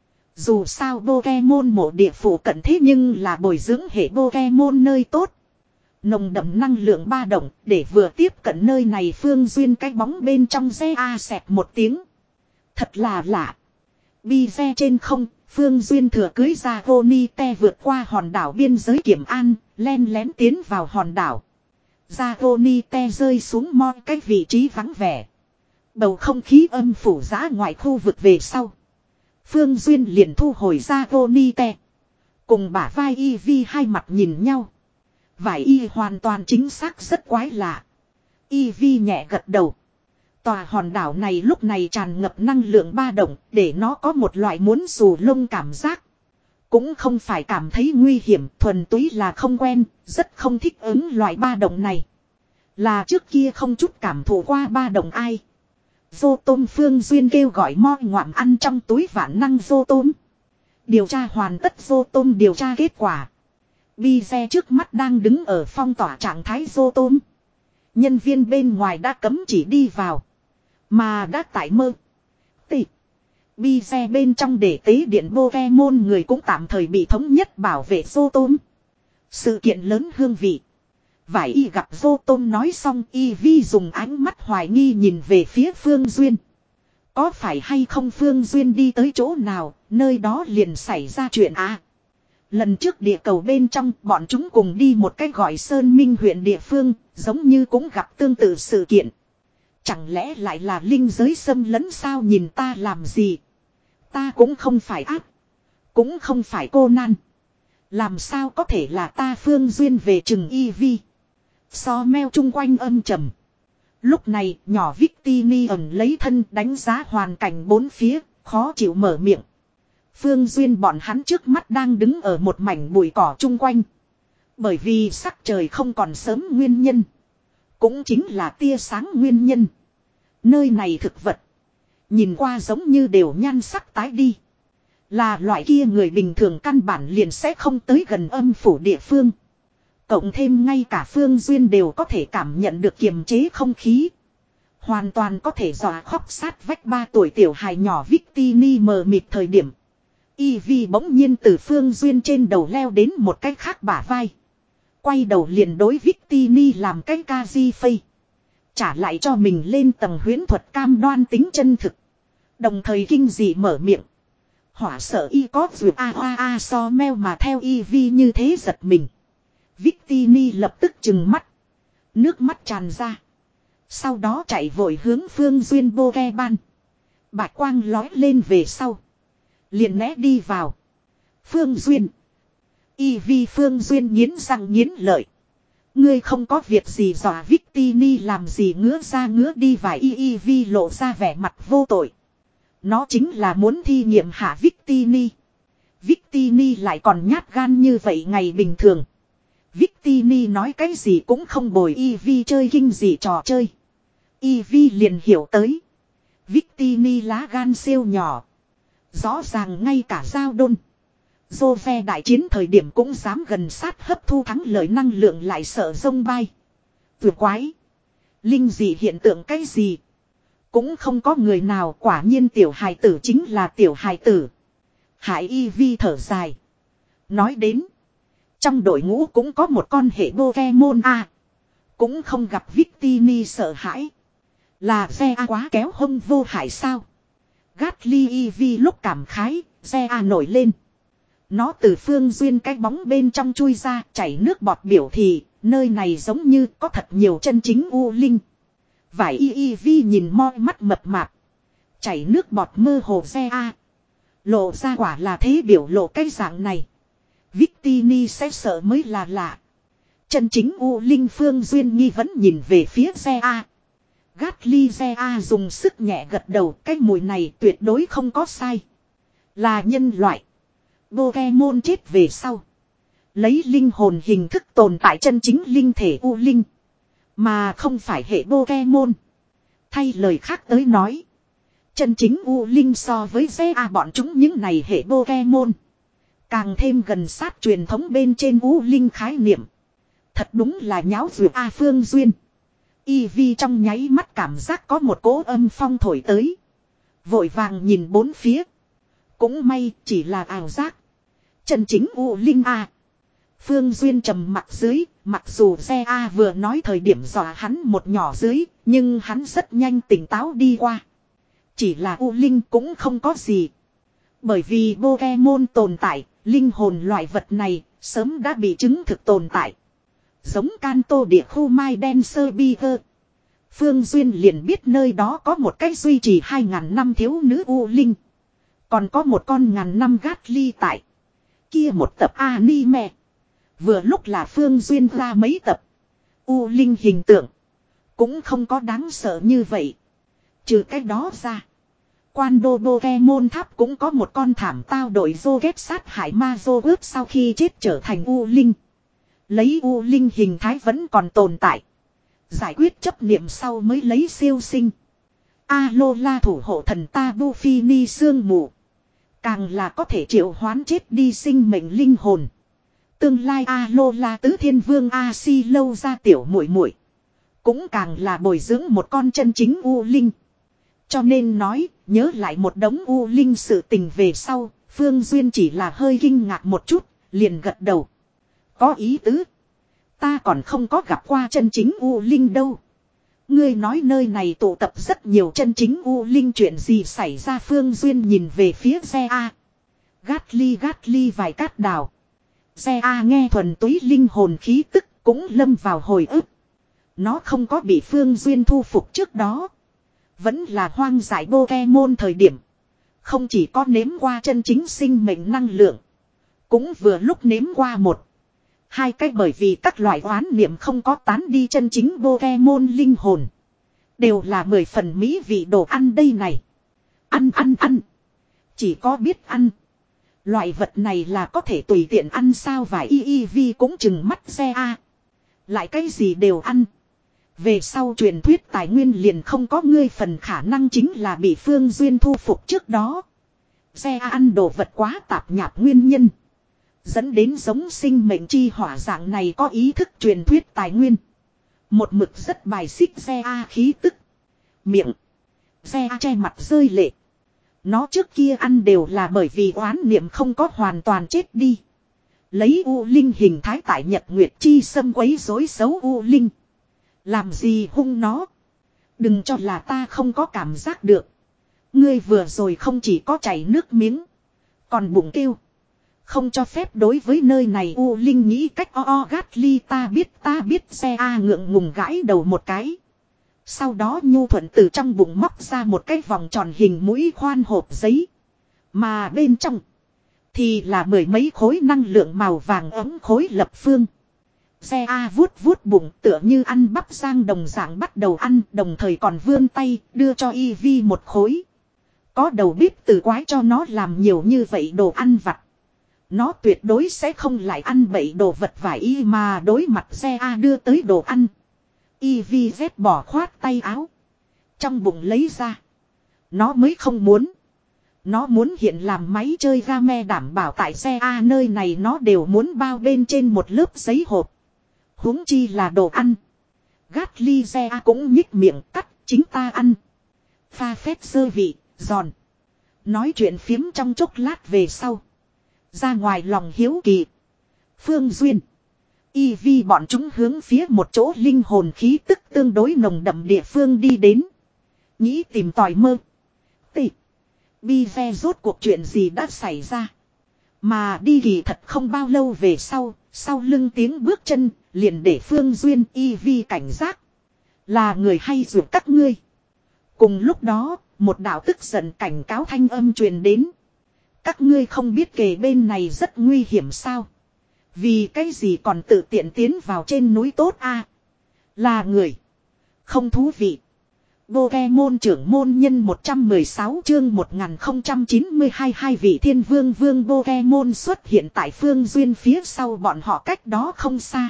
Dù sao Pokemon mộ địa phủ cận thế nhưng là bồi dưỡng hệ Pokemon nơi tốt. Nồng đậm năng lượng ba động để vừa tiếp cận nơi này Phương Duyên cái bóng bên trong xe a xẹt một tiếng. Thật là lạ. Bize trên không, Phương Duyên thừa cưới ra Gonite vượt qua hòn đảo biên giới Kiểm An, len lén tiến vào hòn đảo. Ra Gonite rơi xuống mo cái vị trí vắng vẻ. Bầu không khí âm phủ giã ngoài khu vực về sau. Phương Duyên liền thu hồi ra vô ni te. Cùng bả vai y vi hai mặt nhìn nhau. Vải y hoàn toàn chính xác rất quái lạ. Y vi nhẹ gật đầu. Tòa hòn đảo này lúc này tràn ngập năng lượng ba động để nó có một loại muốn xù lông cảm giác. Cũng không phải cảm thấy nguy hiểm, thuần túy là không quen, rất không thích ứng loại ba động này. Là trước kia không chút cảm thụ qua ba động ai. Vô tôm Phương Duyên kêu gọi mo ngoạm ăn trong túi vạn năng vô tôm. Điều tra hoàn tất vô tôm điều tra kết quả. Bi xe trước mắt đang đứng ở phong tỏa trạng thái vô tôm. Nhân viên bên ngoài đã cấm chỉ đi vào. Mà đã tại mơ. Tị. Bi xe bên trong để tế điện Pokemon người cũng tạm thời bị thống nhất bảo vệ vô tôm. Sự kiện lớn hương vị. Vải y gặp vô tôm nói xong y vi dùng ánh mắt hoài nghi nhìn về phía Phương Duyên. Có phải hay không Phương Duyên đi tới chỗ nào, nơi đó liền xảy ra chuyện à. Lần trước địa cầu bên trong bọn chúng cùng đi một cách gọi Sơn Minh huyện địa phương, giống như cũng gặp tương tự sự kiện. Chẳng lẽ lại là linh giới xâm lấn sao nhìn ta làm gì? Ta cũng không phải ác. Cũng không phải cô nan. Làm sao có thể là ta Phương Duyên về chừng y vi. So meo chung quanh âm trầm. Lúc này nhỏ Victini ẩn lấy thân đánh giá hoàn cảnh bốn phía, khó chịu mở miệng. Phương Duyên bọn hắn trước mắt đang đứng ở một mảnh bụi cỏ chung quanh. Bởi vì sắc trời không còn sớm nguyên nhân. Cũng chính là tia sáng nguyên nhân. Nơi này thực vật. Nhìn qua giống như đều nhan sắc tái đi. Là loại kia người bình thường căn bản liền sẽ không tới gần âm phủ địa phương. Cộng thêm ngay cả Phương Duyên đều có thể cảm nhận được kiềm chế không khí. Hoàn toàn có thể dọa khóc sát vách ba tuổi tiểu hài nhỏ Victini mờ mịt thời điểm. Y Vi bỗng nhiên từ Phương Duyên trên đầu leo đến một cái khác bả vai. Quay đầu liền đối Victini làm cái ca di phây. Trả lại cho mình lên tầng huyễn thuật cam đoan tính chân thực. Đồng thời kinh dị mở miệng. Hỏa sợ y có vượt a a a so meo mà theo Y Vi như thế giật mình. Victini lập tức trừng mắt. Nước mắt tràn ra. Sau đó chạy vội hướng Phương Duyên bô ke ban. Bạch quang lói lên về sau. Liền né đi vào. Phương Duyên. Y Vi Phương Duyên nghiến răng nghiến lợi. Ngươi không có việc gì dọa Victini làm gì ngứa ra ngứa đi và Y Y Vi lộ ra vẻ mặt vô tội. Nó chính là muốn thi nghiệm hạ Victini. Victini lại còn nhát gan như vậy ngày bình thường. Victini nói cái gì cũng không bồi Y Vi chơi kinh gì trò chơi. Y Vi liền hiểu tới. Victini lá gan siêu nhỏ. Rõ ràng ngay cả giao đôn. Jove đại chiến thời điểm cũng dám gần sát hấp thu thắng lợi năng lượng lại sợ rông bay. Vừa quái. Linh dị hiện tượng cái gì. Cũng không có người nào quả nhiên tiểu hài tử chính là tiểu hài tử. Hải Y Vi thở dài. Nói đến. Trong đội ngũ cũng có một con hệ Pokemon A. Cũng không gặp Victini sợ hãi. Là xe A quá kéo hông vô hại sao. Gatly E V lúc cảm khái, xe A nổi lên. Nó từ Phương Duyên cái bóng bên trong chui ra, chảy nước bọt biểu thị, nơi này giống như có thật nhiều chân chính u linh. Vải E E V nhìn moi mắt mập mạp. Chảy nước bọt mơ hồ xe A. Lộ ra quả là thế biểu lộ cái dạng này. Victini sẽ sợ mới là lạ. Chân chính U Linh Phương Duyên nghi vẫn nhìn về phía xe A. Gatly xe A dùng sức nhẹ gật đầu. Cái mùi này tuyệt đối không có sai. Là nhân loại. Pokemon chết về sau. Lấy linh hồn hình thức tồn tại chân chính linh thể U Linh. Mà không phải hệ Pokemon. Thay lời khác tới nói. Chân chính U Linh so với xe A bọn chúng những này hệ Pokemon. Càng thêm gần sát truyền thống bên trên U Linh khái niệm. Thật đúng là nháo vượt A Phương Duyên. Y Vi trong nháy mắt cảm giác có một cỗ âm phong thổi tới. Vội vàng nhìn bốn phía. Cũng may chỉ là ảo giác. Chân chính U Linh A. Phương Duyên trầm mặt dưới. Mặc dù xe A vừa nói thời điểm dọa hắn một nhỏ dưới. Nhưng hắn rất nhanh tỉnh táo đi qua. Chỉ là U Linh cũng không có gì. Bởi vì Pokemon tồn tại. Linh hồn loại vật này sớm đã bị chứng thực tồn tại. Giống Kanto địa khu Mai Dancer Beaver. Phương Duyên liền biết nơi đó có một cái duy trì hai ngàn năm thiếu nữ U Linh. Còn có một con ngàn năm gát ly tại. Kia một tập anime. Vừa lúc là Phương Duyên ra mấy tập. U Linh hình tượng. Cũng không có đáng sợ như vậy. Trừ cái đó ra. Quan đô Pokemon tháp cũng có một con thảm tao đội vô ghét sát hại ma vô ướp sau khi chết trở thành U Linh. Lấy U Linh hình thái vẫn còn tồn tại. Giải quyết chấp niệm sau mới lấy siêu sinh. Alola thủ hộ thần Tabu Fini sương mù. Càng là có thể triệu hoán chết đi sinh mệnh linh hồn. Tương lai Alola tứ thiên vương A-si lâu ra tiểu muội muội cũng càng là bồi dưỡng một con chân chính U Linh. Cho nên nói, nhớ lại một đống U Linh sự tình về sau, Phương Duyên chỉ là hơi kinh ngạc một chút, liền gật đầu. Có ý tứ. Ta còn không có gặp qua chân chính U Linh đâu. Ngươi nói nơi này tụ tập rất nhiều chân chính U Linh, chuyện gì xảy ra? Phương Duyên nhìn về phía xe A. Gát ly gát ly vài cát đào. Xe A nghe thuần túy linh hồn khí tức cũng lâm vào hồi ức. Nó không có bị Phương Duyên thu phục trước đó. Vẫn là hoang dại Pokemon thời điểm. Không chỉ có nếm qua chân chính sinh mệnh năng lượng. Cũng vừa lúc nếm qua một. Hai cách bởi vì các loại oán niệm không có tán đi chân chính Pokemon linh hồn. Đều là mười phần mỹ vị đồ ăn đây này. Ăn ăn ăn. Chỉ có biết ăn. Loại vật này là có thể tùy tiện ăn sao? Và i i vi cũng chừng mắt xe A. Lại cái gì đều ăn. Về sau truyền thuyết tài nguyên liền không có ngươi phần, khả năng chính là bị Phương Duyên thu phục trước đó. Xe A ăn đồ vật quá tạp nhạp nguyên nhân. Dẫn đến giống sinh mệnh chi hỏa dạng này có ý thức truyền thuyết tài nguyên. Một mực rất bài xích xe A khí tức. Miệng. Xe A che mặt rơi lệ. Nó trước kia ăn đều là bởi vì oán niệm không có hoàn toàn chết đi. Lấy U Linh hình thái tại Nhật Nguyệt Chi xâm quấy rối xấu U Linh. Làm gì hung nó. Đừng cho là ta không có cảm giác được. Ngươi vừa rồi không chỉ có chảy nước miếng. Còn bụng kêu. Không cho phép đối với nơi này. U Linh nghĩ cách o o gát ly. Ta biết ta biết. Xe A ngượng ngùng gãi đầu một cái. Sau đó nhu thuận từ trong bụng móc ra một cái vòng tròn hình mũi khoan hộp giấy. Mà bên trong thì là mười mấy khối năng lượng màu vàng ấm khối lập phương. Xe A vuốt vuốt bụng tựa như ăn bắp rang đồng dạng bắt đầu ăn, đồng thời còn vươn tay đưa cho y vi một khối. Có đầu bếp từ quái cho nó làm nhiều như vậy đồ ăn vặt. Nó tuyệt đối sẽ không lại ăn bậy đồ vật vải y, mà đối mặt xe A đưa tới đồ ăn. Y vi dép bỏ khoát tay áo. Trong bụng lấy ra. Nó mới không muốn. Nó muốn hiện làm máy chơi game, đảm bảo tại xe A nơi này nó đều muốn bao bên trên một lớp giấy hộp. Huống chi là đồ ăn. Gát ly xe A cũng nhích miệng cắt, chính ta ăn. Pha phép sơ vị, giòn. Nói chuyện phiếm trong chốc lát về sau. Ra ngoài lòng hiếu kỳ. Phương Duyên. Y vi bọn chúng hướng phía một chỗ linh hồn khí tức tương đối nồng đậm địa phương đi đến. Nghĩ tìm tòi mơ. Tị. Bi ve rốt cuộc chuyện gì đã xảy ra. Mà đi kỳ thật không bao lâu về sau. Sau lưng tiếng bước chân liền để Phương Duyên Y vi cảnh giác. Là người hay rủ các ngươi. Cùng lúc đó một đạo tức giận cảnh cáo thanh âm truyền đến. Các ngươi không biết kề bên này rất nguy hiểm sao? Vì cái gì còn tự tiện tiến vào trên núi tốt a? À, là người. Không thú vị. Pokemon trưởng môn nhân một trăm mười sáu chương một nghìn không trăm chín mươi hai. Hai vị thiên vương vương Pokemon xuất hiện tại Phương Duyên phía sau bọn họ cách đó không xa.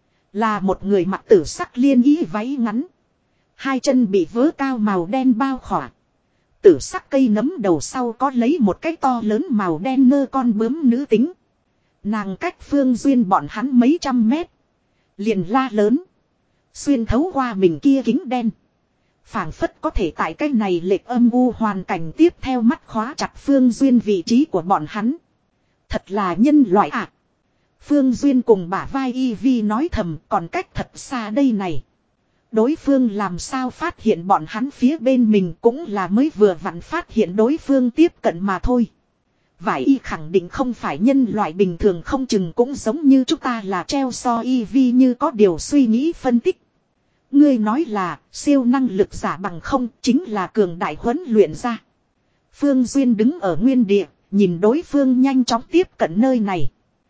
Là một người mặc tử sắc liên ý váy ngắn. Hai chân bị vớ cao màu đen bao khỏa. Tử sắc cây nấm đầu sau có lấy một cái to lớn màu đen nơ con bướm nữ tính. Nàng cách Phương Duyên bọn hắn mấy trăm mét. Liền la lớn. Xuyên thấu qua mình kia kính đen. Phảng phất có thể tại cái này lệch âm u hoàn cảnh tiếp theo mắt khóa chặt Phương Duyên vị trí của bọn hắn. Thật là nhân loại ạ. À. Phương Duyên cùng bả vai y vi nói thầm còn cách thật xa đây này. Đối phương làm sao phát hiện bọn hắn phía bên mình cũng là mới vừa vặn phát hiện đối phương tiếp cận mà thôi. Vải y khẳng định không phải nhân loại bình thường, không chừng cũng giống như chúng ta là treo so y vi như có điều suy nghĩ phân tích. Ngươi nói là siêu năng lực giả bằng không chính là cường đại huấn luyện ra. Phương Duyên đứng ở nguyên địa, nhìn đối phương nhanh chóng tiếp cận nơi này.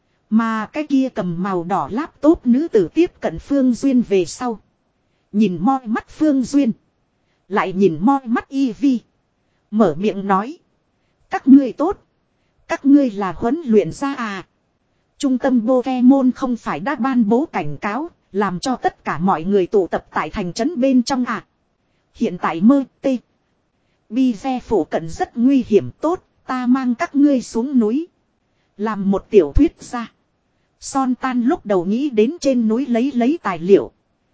Mà cái kia cầm màu đỏ laptop nữ tử tiếp cận Phương Duyên về sau. Nhìn moi mắt Phương Duyên. Lại nhìn moi mắt Y Vi. Mở miệng nói. Các ngươi tốt. Các ngươi là huấn luyện ra à. Trung tâm Pokemon không phải đã ban bố cảnh cáo. Làm cho tất cả mọi người tụ tập tại thành trấn bên trong à. Hiện tại mơ tê. Bi ve phủ cận rất nguy hiểm tốt. Ta mang các ngươi xuống núi. Làm một tiểu thuyết ra. Son Tan lúc đầu nghĩ đến trên núi lấy lấy tài liệu.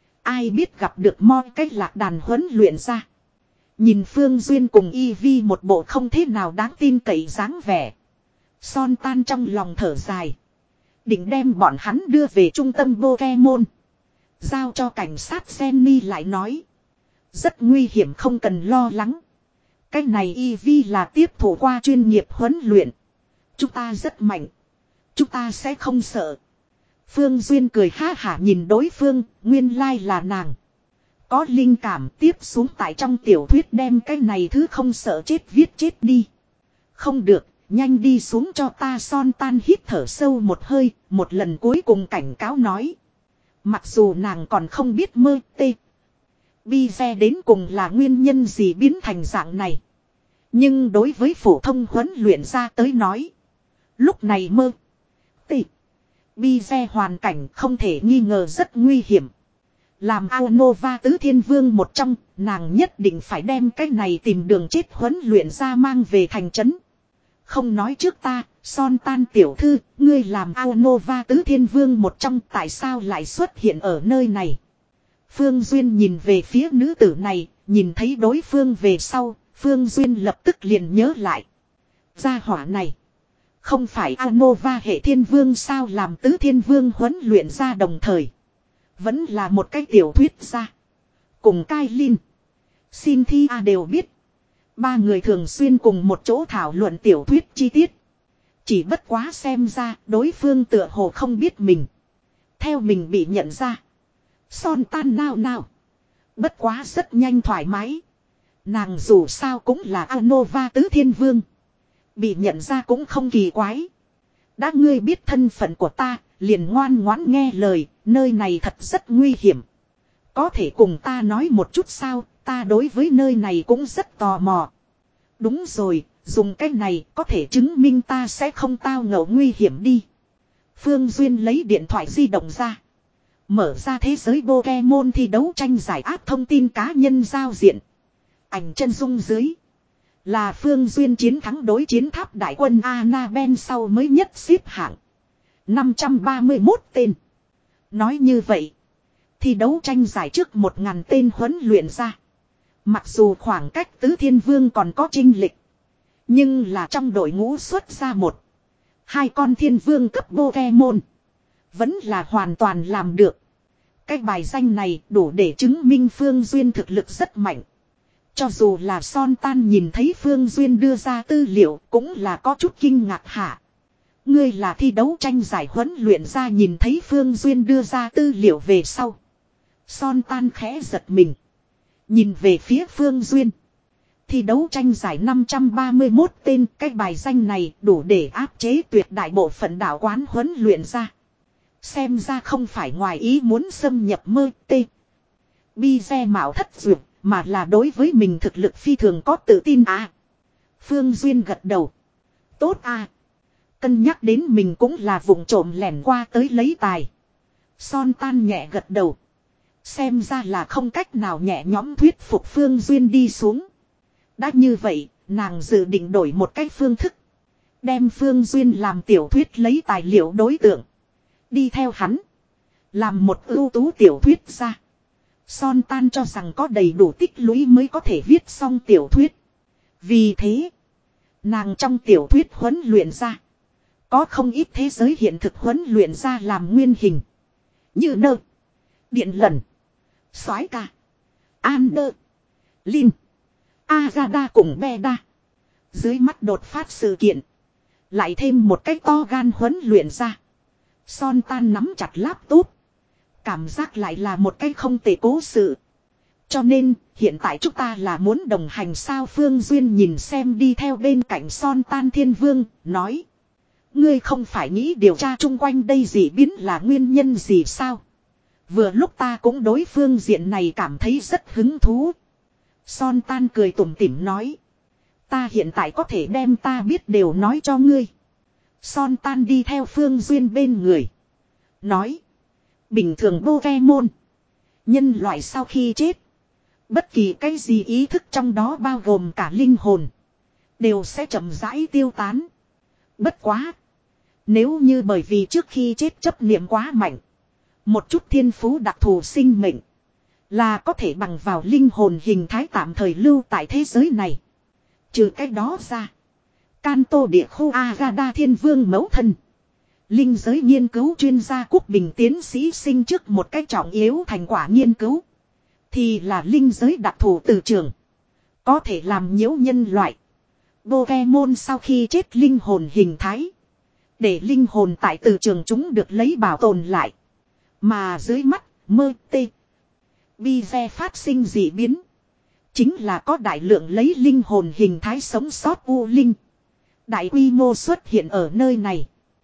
Ai biết gặp được mo cách lạc đàn huấn luyện ra. Nhìn Phương Duyên cùng Y Vi một bộ không thế nào đáng tin cậy dáng vẻ. Son Tan trong lòng thở dài. Định đem bọn hắn đưa về trung tâm Pokemon. Giao cho cảnh sát Senny lại nói. Rất nguy hiểm không cần lo lắng. Cái này Y Vi là tiếp thủ qua chuyên nghiệp huấn luyện. Chúng ta rất mạnh. Chúng ta sẽ không sợ. Phương Duyên cười ha hả nhìn đối phương, nguyên lai là nàng. Có linh cảm tiếp xuống tại trong tiểu thuyết đem cái này thứ không sợ chết viết chết đi. Không được, nhanh đi xuống cho ta. Son Tan hít thở sâu một hơi, một lần cuối cùng cảnh cáo nói. Mặc dù nàng còn không biết mơ tê. Bi ve đến cùng là nguyên nhân gì biến thành dạng này. Nhưng đối với phổ thông huấn luyện ra tới nói. Lúc này mơ tê. Bi ve hoàn cảnh không thể nghi ngờ rất nguy hiểm. Làm Aonova tứ thiên vương một trong, nàng nhất định phải đem cái này tìm đường chết huấn luyện ra mang về thành trấn. Không nói trước ta, Son Tan tiểu thư, ngươi làm Aonova tứ thiên vương một trong tại sao lại xuất hiện ở nơi này. Phương Duyên nhìn về phía nữ tử này, nhìn thấy đối phương về sau, Phương Duyên lập tức liền nhớ lại. Gia hỏa này. Không phải Aonova hệ thiên vương sao làm tứ thiên vương huấn luyện ra đồng thời. Vẫn là một cái tiểu thuyết ra. Cùng Kailin. Cynthia đều biết. Ba người thường xuyên cùng một chỗ thảo luận tiểu thuyết chi tiết. Chỉ bất quá xem ra đối phương tựa hồ không biết mình. Theo mình bị nhận ra. Son Tan nao nao. Bất quá rất nhanh thoải mái. Nàng dù sao cũng là Aonova tứ thiên vương. Bị nhận ra cũng không kỳ quái. Đã ngươi biết thân phận của ta, liền ngoan ngoãn nghe lời, nơi này thật rất nguy hiểm. Có thể cùng ta nói một chút sao, ta đối với nơi này cũng rất tò mò. Đúng rồi, dùng cái này có thể chứng minh ta sẽ không tao ngộ nguy hiểm đi. Phương Duyên lấy điện thoại di động ra. Mở ra thế giới Pokemon thi đấu tranh giải áp thông tin cá nhân giao diện. Ảnh chân dung dưới. Là Phương Duyên chiến thắng đối chiến tháp đại quân Annabelle sau mới nhất xếp hạng. năm trăm ba mươi mốt tên. Nói như vậy. Thi đấu tranh giải trước một ngàn tên huấn luyện ra. Mặc dù khoảng cách tứ thiên vương còn có chênh lệch. Nhưng là trong đội ngũ xuất ra một. Hai con thiên vương cấp Pokemon. Vẫn là hoàn toàn làm được. Cái bài danh này đủ để chứng minh Phương Duyên thực lực rất mạnh. Cho dù là Son Tan nhìn thấy Phương Duyên đưa ra tư liệu cũng là có chút kinh ngạc hả. Ngươi là thi đấu tranh giải huấn luyện ra nhìn thấy Phương Duyên đưa ra tư liệu về sau. Son Tan khẽ giật mình. Nhìn về phía Phương Duyên. Thi đấu tranh giải năm trăm ba mươi mốt tên cái bài danh này đủ để áp chế tuyệt đại bộ phận đạo quán huấn luyện ra. Xem ra không phải ngoài ý muốn xâm nhập mơ tê. Bi ve mạo thất duyệt. Mà là đối với mình thực lực phi thường có tự tin à. Phương Duyên gật đầu. Tốt à. Cân nhắc đến mình cũng là vùng trộm lẻn qua tới lấy tài. Son Tan nhẹ gật đầu. Xem ra là không cách nào nhẹ nhõm thuyết phục Phương Duyên đi xuống. Đã như vậy, nàng dự định đổi một cách phương thức. Đem Phương Duyên làm tiểu thuyết lấy tài liệu đối tượng. Đi theo hắn. Làm một ưu tú tiểu thuyết ra. Son Tan cho rằng có đầy đủ tích lũy mới có thể viết xong tiểu thuyết. Vì thế, nàng trong tiểu thuyết huấn luyện ra. Có không ít thế giới hiện thực huấn luyện ra làm nguyên hình. Như nơ, điện lần, soái ca, an đơ, linh, Azada cùng Beda. Dưới mắt đột phát sự kiện. Lại thêm một cái to gan huấn luyện ra. Son Tan nắm chặt laptop. cảm giác lại là một cái không tệ cố sự. Cho nên, hiện tại chúng ta là muốn đồng hành sao? Phương Duyên nhìn xem đi theo bên cạnh Son Tan Thiên Vương, nói. Ngươi không phải nghĩ điều tra chung quanh đây dị biến là nguyên nhân gì sao? Vừa lúc ta cũng đối phương diện này cảm thấy rất hứng thú. Son Tan cười tủm tỉm nói. Ta hiện tại có thể đem ta biết đều nói cho ngươi. Son Tan đi theo Phương Duyên bên người. Nói. Bình thường Pokemon. Nhân loại sau khi chết. Bất kỳ cái gì ý thức trong đó bao gồm cả linh hồn. Đều sẽ chậm rãi tiêu tán. Bất quá. Nếu như bởi vì trước khi chết chấp niệm quá mạnh. Một chút thiên phú đặc thù sinh mệnh. Là có thể bằng vào linh hồn hình thái tạm thời lưu tại thế giới này. Trừ cái đó ra. Kanto địa khu Agada Thiên Vương mẫu thân. Linh giới nghiên cứu chuyên gia Quốc Bình tiến sĩ sinh trước một cách trọng yếu thành quả nghiên cứu. Thì là linh giới đặc thù từ trường. Có thể làm nhiễu nhân loại. Pokemon sau khi chết linh hồn hình thái. Để linh hồn tại từ trường chúng được lấy bảo tồn lại. Mà dưới mắt, mơ tê. Bize phát sinh dị biến. Chính là có đại lượng lấy linh hồn hình thái sống sót u linh. Đại quy mô xuất hiện ở nơi này.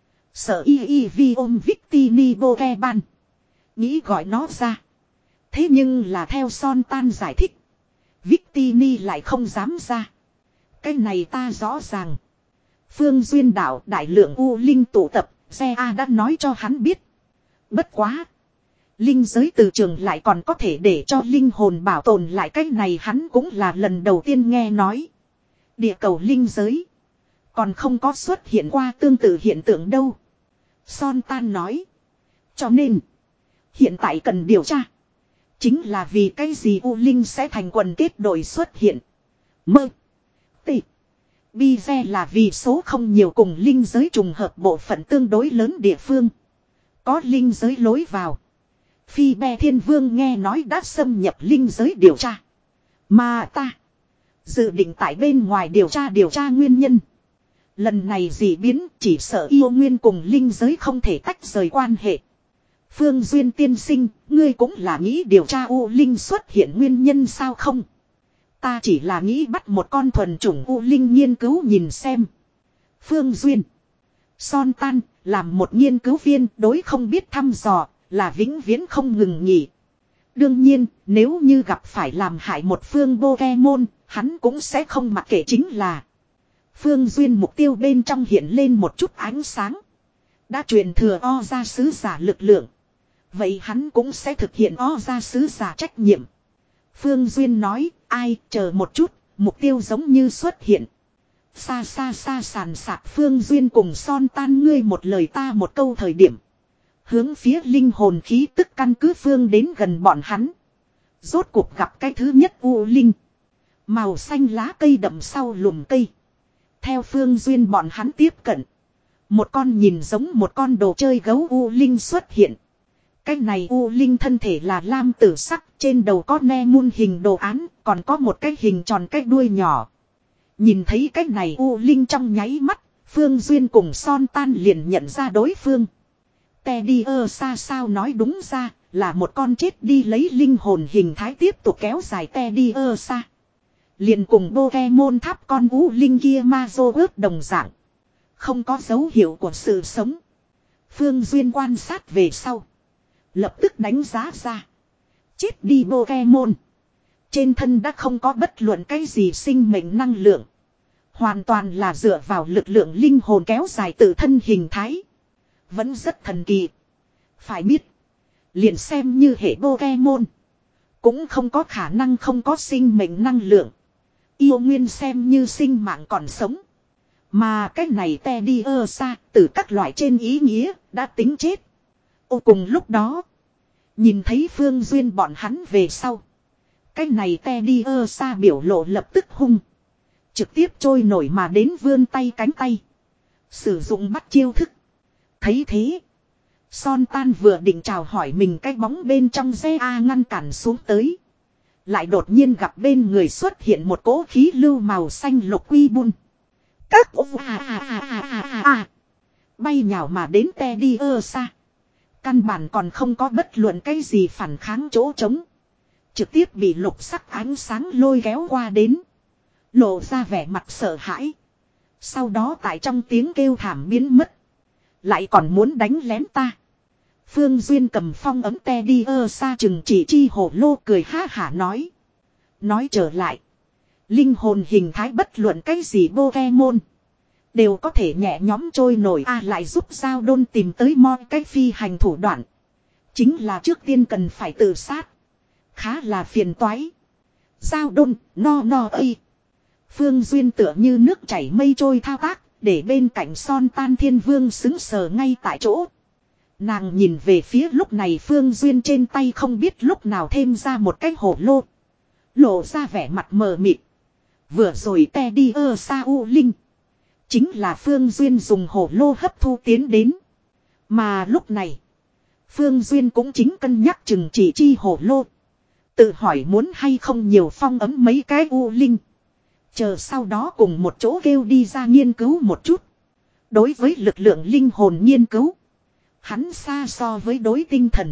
Sở y y vi ôm Victini Pokeban. Nghĩ gọi nó ra. Thế nhưng là theo Son Tan giải thích. Victini lại không dám ra. Cái này ta rõ ràng. Phương Duyên đạo đại lượng u linh tụ tập. Xe A đã nói cho hắn biết. Bất quá. Linh giới từ trường lại còn có thể để cho linh hồn bảo tồn lại, cái này hắn cũng là lần đầu tiên nghe nói. Địa cầu linh giới. Còn không có xuất hiện qua tương tự hiện tượng đâu. Son Tan nói. Cho nên. Hiện tại cần điều tra. Chính là vì cái gì U Linh sẽ thành quần kết đội xuất hiện. Mơ. Tị. Bize là vì số không nhiều cùng linh giới trùng hợp bộ phận tương đối lớn địa phương. Có linh giới lối vào. Phi Be Thiên Vương nghe nói đã xâm nhập linh giới điều tra. Mà ta. Dự định tại bên ngoài điều tra điều tra nguyên nhân. Lần này dị biến chỉ sợ yêu nguyên cùng linh giới không thể tách rời quan hệ. Phương Duyên tiên sinh, ngươi cũng là nghĩ điều tra U Linh xuất hiện nguyên nhân sao không? Ta chỉ là nghĩ bắt một con thuần chủng U Linh nghiên cứu nhìn xem. Phương Duyên. Son Tan, làm một nghiên cứu viên đối không biết thăm dò, là vĩnh viễn không ngừng nghỉ. Đương nhiên, nếu như gặp phải làm hại một phương Pokemon, hắn cũng sẽ không mặc kệ chính là. Phương Duyên mục tiêu bên trong hiện lên một chút ánh sáng. Đã truyền thừa O ra sứ giả lực lượng. Vậy hắn cũng sẽ thực hiện O ra sứ giả trách nhiệm. Phương Duyên nói, ai, chờ một chút, mục tiêu giống như xuất hiện. Xa xa xa sàn sạc Phương Duyên cùng Son Tan ngươi một lời ta một câu thời điểm. Hướng phía linh hồn khí tức căn cứ phương đến gần bọn hắn. Rốt cuộc gặp cái thứ nhất U Linh. Màu xanh lá cây đậm sau lùm cây. Theo Phương Duyên bọn hắn tiếp cận. Một con nhìn giống một con đồ chơi gấu U Linh xuất hiện. Cái này U Linh thân thể là lam tử sắc, trên đầu có ne mun hình đồ án, còn có một cái hình tròn cái đuôi nhỏ. Nhìn thấy cái này U Linh trong nháy mắt, Phương Duyên cùng Son Tan liền nhận ra đối phương. Teddy ơ xa sao nói đúng ra, là một con chết đi lấy linh hồn hình thái tiếp tục kéo dài Teddy ơ xa. Liền cùng Pokemon tháp con U Linh kia ma dô ướp đồng dạng. Không có dấu hiệu của sự sống. Phương Duyên quan sát về sau. Lập tức đánh giá ra. Chết đi Pokemon. Trên thân đã không có bất luận cái gì sinh mệnh năng lượng. Hoàn toàn là dựa vào lực lượng linh hồn kéo dài tự thân hình thái. Vẫn rất thần kỳ. Phải biết. Liền xem như hệ Pokemon. Cũng không có khả năng không có sinh mệnh năng lượng. Yêu nguyên xem như sinh mạng còn sống. Mà cái này Teddy ơ xa từ các loại trên ý nghĩa đã tính chết. Ô cùng lúc đó. Nhìn thấy Phương Duyên bọn hắn về sau. Cái này Teddy ơ xa biểu lộ lập tức hung. Trực tiếp trôi nổi mà đến vươn tay cánh tay. Sử dụng bắt chiêu thức. Thấy thế. Son Tan vừa định chào hỏi mình cái bóng bên trong xe A ngăn cản xuống tới. Lại đột nhiên gặp bên người xuất hiện một cỗ khí lưu màu xanh lục quy bun. Các ô à à à à à à. Bay nhào mà đến Teddy ơ xa. Căn bản còn không có bất luận cái gì phản kháng chỗ trống. Trực tiếp bị lục sắc ánh sáng lôi kéo qua đến. Lộ ra vẻ mặt sợ hãi. Sau đó tại trong tiếng kêu thảm biến mất. Lại còn muốn đánh lén ta. Phương Duyên cầm phong ấm te đi ơ xa chừng chỉ chi hổ lô cười ha hả nói. Nói trở lại. Linh hồn hình thái bất luận cái gì Pokemon. Đều có thể nhẹ nhóm trôi nổi a à, lại giúp Giao Đôn tìm tới moi cái phi hành thủ đoạn. Chính là trước tiên cần phải tự sát. Khá là phiền toái. Giao Đôn, no no ơi. Phương Duyên tựa như nước chảy mây trôi thao tác. Để bên cạnh Son Tan Thiên Vương xứng sờ ngay tại chỗ. Nàng nhìn về phía lúc này Phương Duyên trên tay không biết lúc nào thêm ra một cái hổ lô. Lộ ra vẻ mặt mờ mịt. Vừa rồi te đi ơ sa u linh. Chính là Phương Duyên dùng hổ lô hấp thu tiến đến. Mà lúc này. Phương Duyên cũng chính cân nhắc chừng chỉ chi hổ lô. Tự hỏi muốn hay không nhiều phong ấm mấy cái u linh. Chờ sau đó cùng một chỗ kêu đi ra nghiên cứu một chút. Đối với lực lượng linh hồn nghiên cứu. Hắn xa so với đối tinh thần.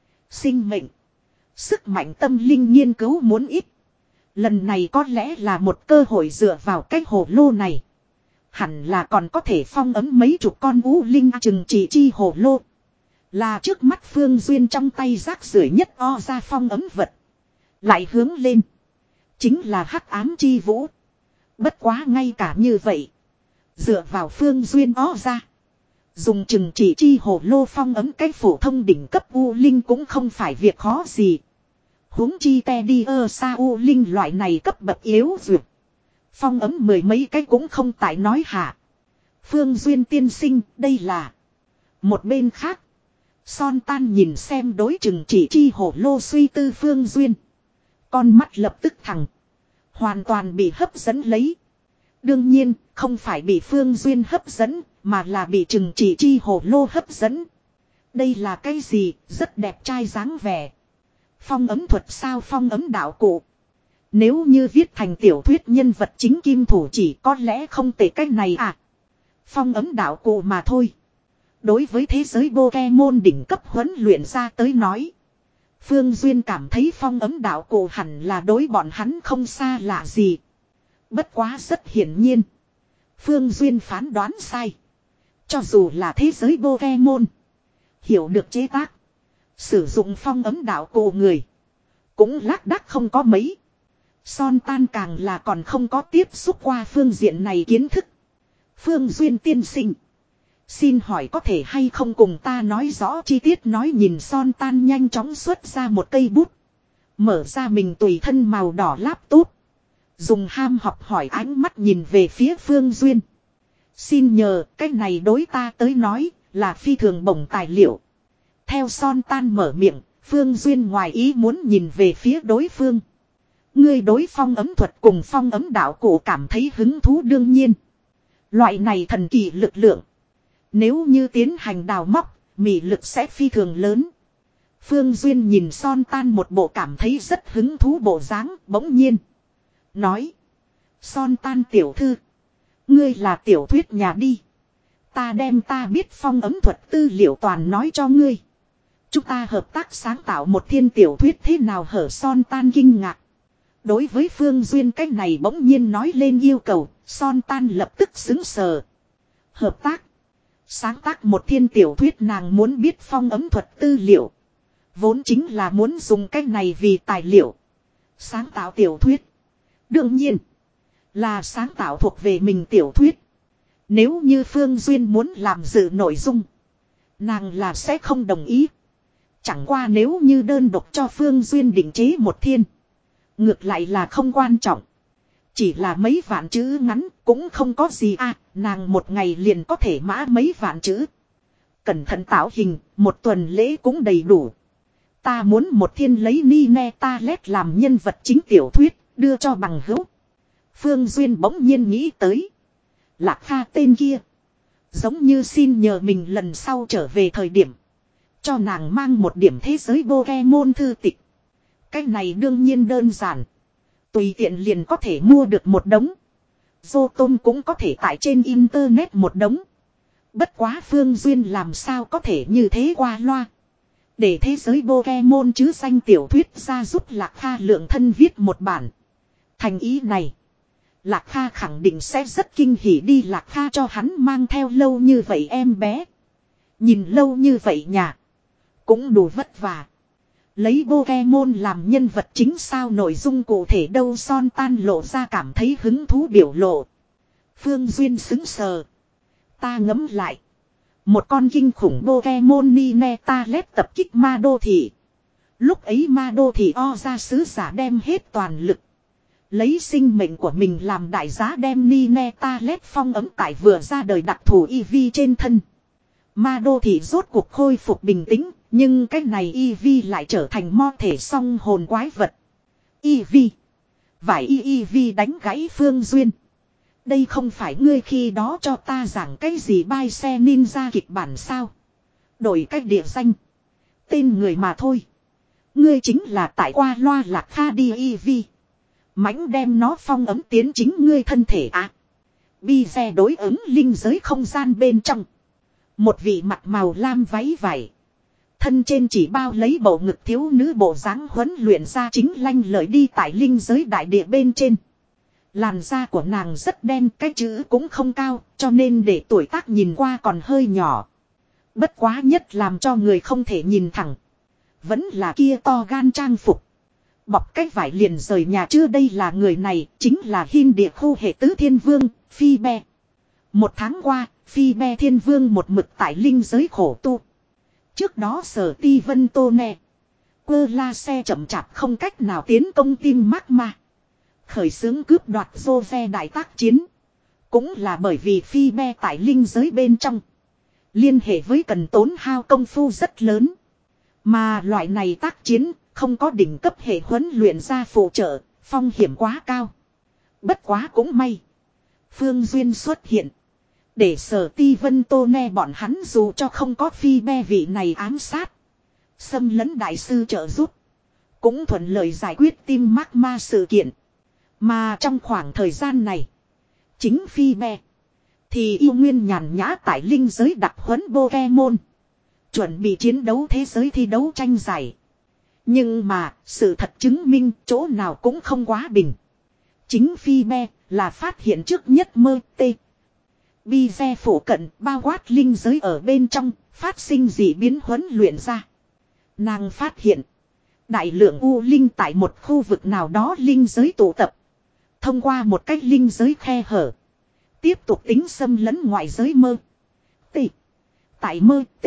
Sinh mệnh. Sức mạnh tâm linh nghiên cứu muốn ít. Lần này có lẽ là một cơ hội dựa vào cái hồ lô này. Hẳn là còn có thể phong ấm mấy chục con u linh chừng chỉ chi hồ lô. Là trước mắt Phương Duyên trong tay rác rưởi nhất o ra phong ấm vật. Lại hướng lên. Chính là hắc ám chi vũ. Bất quá ngay cả như vậy. Dựa vào Phương Duyên o ra. Dùng chừng chỉ chi hồ lô phong ấm cái phổ thông đỉnh cấp u linh cũng không phải việc khó gì. Huống chi te đi ơ sa u linh loại này cấp bậc yếu duyệt. Phong ấm mười mấy cái cũng không tại nói hạ. Phương Duyên tiên sinh đây là. Một bên khác. Son Tan nhìn xem đối chừng chỉ chi hồ lô suy tư Phương Duyên. Con mắt lập tức thẳng. Hoàn toàn bị hấp dẫn lấy. Đương nhiên không phải bị Phương Duyên hấp dẫn. Mà là bị chừng chỉ chi hồ lô hấp dẫn. Đây là cái gì rất đẹp trai dáng vẻ. Phong ấm thuật sao phong ấm đạo cụ. Nếu như viết thành tiểu thuyết nhân vật chính kim thủ chỉ có lẽ không tệ cách này à. Phong ấm đạo cụ mà thôi. Đối với thế giới Pokemon đỉnh cấp huấn luyện ra tới nói. Phương Duyên cảm thấy phong ấm đạo cụ hẳn là đối bọn hắn không xa lạ gì. Bất quá rất hiển nhiên. Phương Duyên phán đoán sai. Cho dù là thế giới Pokemon. Hiểu được chế tác. Sử dụng phong ấm đạo cụ người. Cũng lác đác không có mấy. Son Tan càng là còn không có tiếp xúc qua phương diện này kiến thức. Phương Duyên tiên sinh. Xin hỏi có thể hay không cùng ta nói rõ chi tiết nói nhìn Son Tan nhanh chóng xuất ra một cây bút. Mở ra mình tùy thân màu đỏ laptop. Dùng ham học hỏi ánh mắt nhìn về phía Phương Duyên. Xin nhờ cái này đối ta tới nói là phi thường bổng tài liệu. Theo Son Tan mở miệng, Phương Duyên ngoài ý muốn nhìn về phía đối phương. Ngươi đối phong ấm thuật cùng phong ấm đạo cụ cảm thấy hứng thú đương nhiên. Loại này thần kỳ lực lượng. Nếu như tiến hành đào móc, mị lực sẽ phi thường lớn. Phương Duyên nhìn Son Tan một bộ cảm thấy rất hứng thú bộ dáng, bỗng nhiên. Nói. Son Tan tiểu thư. Ngươi là tiểu thuyết nhà đi. Ta đem ta biết phong ấm thuật tư liệu toàn nói cho ngươi. Chúng ta hợp tác sáng tạo một thiên tiểu thuyết thế nào hở Son Tan kinh ngạc. Đối với Phương Duyên cách này bỗng nhiên nói lên yêu cầu, Son Tan lập tức xứng sờ. Hợp tác. Sáng tác một thiên tiểu thuyết nàng muốn biết phong ấm thuật tư liệu. Vốn chính là muốn dùng cách này vì tài liệu. Sáng tạo tiểu thuyết. Đương nhiên. Là sáng tạo thuộc về mình tiểu thuyết. Nếu như Phương Duyên muốn làm dự nội dung. Nàng là sẽ không đồng ý. Chẳng qua nếu như đơn độc cho Phương Duyên định chế một thiên. Ngược lại là không quan trọng. Chỉ là mấy vạn chữ ngắn cũng không có gì à. Nàng một ngày liền có thể mã mấy vạn chữ. Cẩn thận tạo hình, một tuần lễ cũng đầy đủ. Ta muốn một thiên lấy Nine Talet làm nhân vật chính tiểu thuyết, đưa cho bằng hữu. Phương Duyên bỗng nhiên nghĩ tới. Lạc Kha tên kia. Giống như xin nhờ mình lần sau trở về thời điểm. Cho nàng mang một điểm thế giới Pokemon thư tịch. Cái này đương nhiên đơn giản. Tùy tiện liền có thể mua được một đống. Zotom cũng có thể tải trên internet một đống. Bất quá Phương Duyên làm sao có thể như thế qua loa. Để thế giới Pokemon chứ danh tiểu thuyết ra giúp Lạc Kha lượng thân viết một bản. Thành ý này. Lạc Kha khẳng định sẽ rất kinh hỉ đi. Lạc Kha cho hắn mang theo lâu như vậy em bé. Nhìn lâu như vậy nhà. Cũng đủ vất vả. Lấy Pokemon làm nhân vật chính sao nội dung cụ thể đâu Son Tan lộ ra cảm thấy hứng thú biểu lộ. Phương Duyên xứng sờ. Ta ngẫm lại. Một con kinh khủng Pokemon Ninetalet tập kích ma đô thị. Lúc ấy ma đô thị o ra sứ giả đem hết toàn lực. Lấy sinh mệnh của mình làm đại giá đem Ninetalet phong ấm tại vừa ra đời đặc thù Eevee trên thân. Ma đô thị rốt cuộc khôi phục bình tĩnh. Nhưng cái này Eevee lại trở thành mo thể song hồn quái vật. Eevee. Vải y Eevee đánh gãy Phương Duyên. Đây không phải ngươi khi đó cho ta giảng cái gì bai xe ninja kịch bản sao. Đổi cách địa danh. Tên người mà thôi. Ngươi chính là tại qua loa Lạc Kha đi Eevee. Mãnh đem nó phong ấm tiến chính ngươi thân thể à. Bi xe đối ứng linh giới không gian bên trong. Một vị mặt màu lam váy vải. Thân trên chỉ bao lấy bầu ngực thiếu nữ bộ dáng huấn luyện ra chính lanh lợi đi tại linh giới đại địa bên trên. Làn da của nàng rất đen, cái chữ cũng không cao, cho nên để tuổi tác nhìn qua còn hơi nhỏ. Bất quá nhất làm cho người không thể nhìn thẳng. Vẫn là kia to gan trang phục. Bọc cái vải liền rời nhà chưa đây là người này, chính là hiên địa khu hệ tứ thiên vương, Phi Be. Một tháng qua, Phi Be thiên vương một mực tại linh giới khổ tu. Trước đó sở ti vân tô nè. Quơ la xe chậm chạp không cách nào tiến công tim magma. Khởi xướng cướp đoạt dô ve đại tác chiến. Cũng là bởi vì Phi Be tại linh giới bên trong. Liên hệ với cần tốn hao công phu rất lớn. Mà loại này tác chiến không có đỉnh cấp hệ huấn luyện ra phụ trợ. Phong hiểm quá cao. Bất quá cũng may. Phương Duyên xuất hiện. Để sở ti vân tô ne bọn hắn dù cho không có Phi Be vị này ám sát. Xâm lấn đại sư trợ giúp. Cũng thuận lợi giải quyết tim magma sự kiện. Mà trong khoảng thời gian này. Chính Phi Be. Thì yêu nguyên nhàn nhã tại linh giới đặc huấn Pokemon. Chuẩn bị chiến đấu thế giới thi đấu tranh giải. Nhưng mà sự thật chứng minh chỗ nào cũng không quá bình. Chính Phi Be là phát hiện trước nhất mơ tê. Bi xe phủ cận bao quát linh giới ở bên trong, phát sinh dị biến huấn luyện ra. Nàng phát hiện, đại lượng u linh tại một khu vực nào đó linh giới tụ tập. Thông qua một cách linh giới khe hở. Tiếp tục tính xâm lấn ngoại giới mơ. T. Tại mơ T.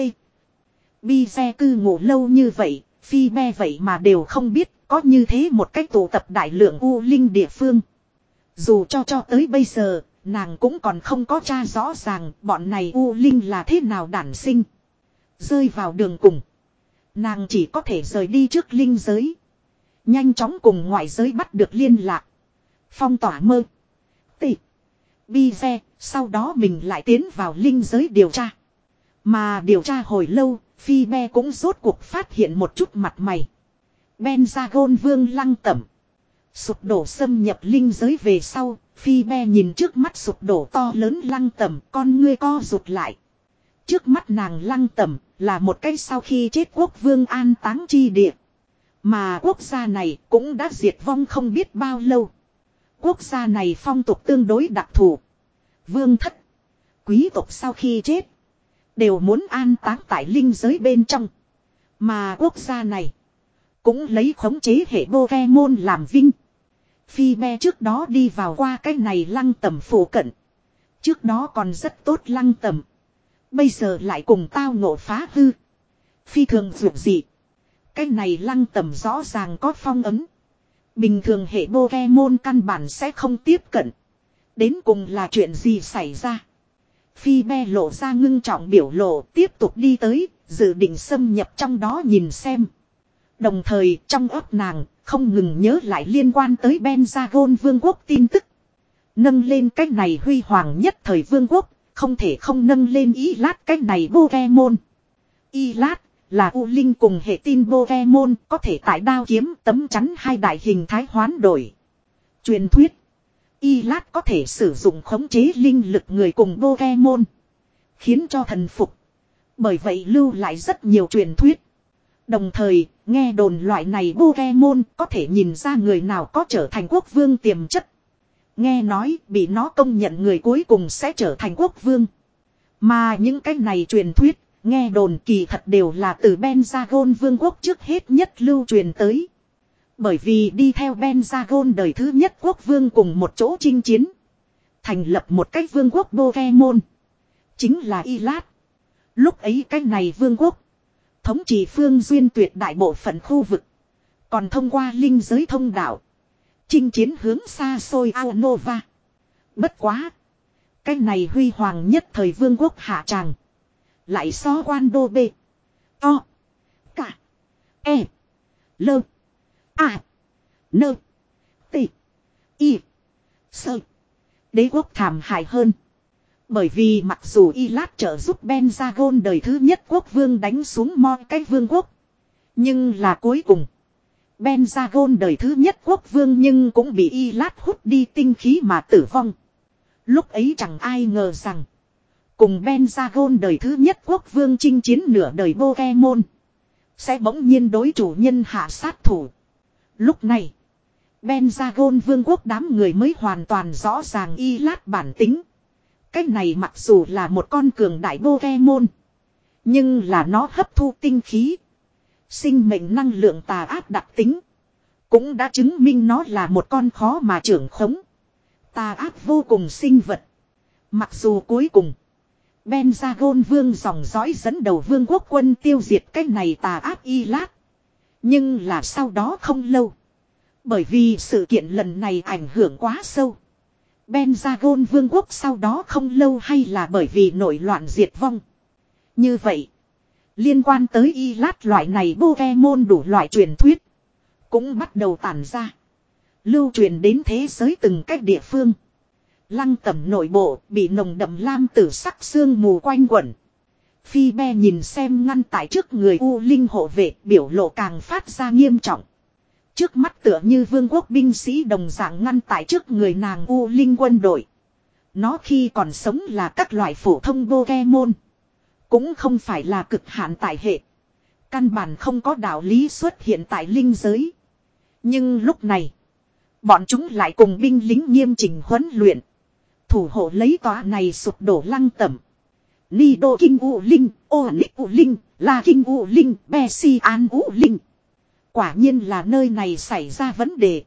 Bi xe cư ngủ lâu như vậy, Phi Be vậy mà đều không biết có như thế một cách tụ tập đại lượng u linh địa phương. Dù cho cho tới bây giờ, nàng cũng còn không có tra rõ ràng bọn này u linh là thế nào đản sinh. Rơi vào đường cùng. Nàng chỉ có thể rời đi trước linh giới. Nhanh chóng cùng ngoại giới bắt được liên lạc. Phong tỏa mơ. Tị. Bi xe, sau đó mình lại tiến vào linh giới điều tra. Mà điều tra hồi lâu, Phi Be cũng rốt cuộc phát hiện một chút mặt mày. Benzagon vương lăng tẩm. Sụp đổ xâm nhập linh giới về sau, Phi Be nhìn trước mắt sụp đổ to lớn lăng tẩm, con ngươi co rụt lại. Trước mắt nàng lăng tẩm là một cái sau khi chết quốc vương an táng chi địa. Mà quốc gia này cũng đã diệt vong không biết bao lâu. Quốc gia này phong tục tương đối đặc thù. Vương thất, quý tộc sau khi chết đều muốn an táng tại linh giới bên trong. Mà quốc gia này cũng lấy khống chế hệ Pokemon làm vinh. Phi Be trước đó đi vào qua cái này lăng tẩm phủ cận. Trước đó còn rất tốt lăng tẩm. Bây giờ lại cùng tao ngộ phá hư. Phi thường vượt dị. Cái này lăng tẩm rõ ràng có phong ấn. Bình thường hệ Pokemon căn bản sẽ không tiếp cận. Đến cùng là chuyện gì xảy ra. Phi Be lộ ra ngưng trọng biểu lộ tiếp tục đi tới. Dự định xâm nhập trong đó nhìn xem. Đồng thời trong ấp nàng không ngừng nhớ lại liên quan tới Benzagon vương quốc tin tức. Nâng lên cái này huy hoàng nhất thời vương quốc. Không thể không nâng lên ý lát cái này Pokemon. Y lát là U Linh cùng hệ tin Pokemon có thể tại đao kiếm tấm chắn hai đại hình thái hoán đổi. Truyền thuyết. Y lát có thể sử dụng khống chế linh lực người cùng Pokemon. Khiến cho thần phục. Bởi vậy lưu lại rất nhiều truyền thuyết. Đồng thời, nghe đồn loại này Pokemon có thể nhìn ra người nào có trở thành quốc vương tiềm chất. Nghe nói bị nó công nhận người cuối cùng sẽ trở thành quốc vương. Mà những cái này truyền thuyết, nghe đồn kỳ thật đều là từ Benzagon vương quốc trước hết nhất lưu truyền tới. Bởi vì đi theo Benzagon đời thứ nhất quốc vương cùng một chỗ chinh chiến. Thành lập một cái vương quốc Pokemon. Chính là Ilat. Lúc ấy cái này vương quốc thống trị phương duyên tuyệt đại bộ phận khu vực. Còn thông qua linh giới thông đạo. Chinh chiến hướng xa xôi Aonova. Bất quá. Cái này huy hoàng nhất thời vương quốc hạ tràng. Lại so quan đô bê. To. Cả. E. Lơ. A. Nơ. Tị. Y. Sơ. Đế quốc thảm hại hơn. Bởi vì mặc dù Ilat trợ giúp Benzagon đời thứ nhất quốc vương đánh xuống mọi cái vương quốc. Nhưng là cuối cùng. Benzagon đời thứ nhất quốc vương nhưng cũng bị Ilat hút đi tinh khí mà tử vong. Lúc ấy chẳng ai ngờ rằng. Cùng Benzagon đời thứ nhất quốc vương chinh chiến nửa đời Pokemon. Sẽ bỗng nhiên đối chủ nhân hạ sát thủ. Lúc này. Benzagon vương quốc đám người mới hoàn toàn rõ ràng Ilat bản tính. Cái này mặc dù là một con cường đại Pokemon. Nhưng là nó hấp thu tinh khí. Sinh mệnh năng lượng tà ác đặc tính. Cũng đã chứng minh nó là một con khó mà trưởng khống. Tà ác vô cùng sinh vật. Mặc dù cuối cùng. Benzagon vương dòng dõi dẫn đầu vương quốc quân tiêu diệt cái này tà ác Ilat. Nhưng là sau đó không lâu. Bởi vì sự kiện lần này ảnh hưởng quá sâu. Benzagon vương quốc sau đó không lâu hay là bởi vì nổi loạn diệt vong. Như vậy. Liên quan tới Ilat loại này Pokemon đủ loại truyền thuyết. Cũng bắt đầu tản ra. Lưu truyền đến thế giới từng cách địa phương. Lăng tẩm nội bộ bị nồng đậm lam tử sắc sương mù quanh quẩn. Phi be nhìn xem ngăn tại trước người U Linh hộ vệ biểu lộ càng phát ra nghiêm trọng. Trước mắt tựa như vương quốc binh sĩ đồng dạng ngăn tại trước người nàng U Linh quân đội. Nó khi còn sống là các loại phổ thông Pokemon. Cũng không phải là cực hạn tại hệ. Căn bản không có đạo lý xuất hiện tại linh giới. Nhưng lúc này. Bọn chúng lại cùng binh lính nghiêm chỉnh huấn luyện. Thủ hộ lấy tòa này sụp đổ lăng tẩm. Nido Kinh U Linh, Onik U Linh, La Kinh U Linh, Bessie An U Linh. Quả nhiên là nơi này xảy ra vấn đề.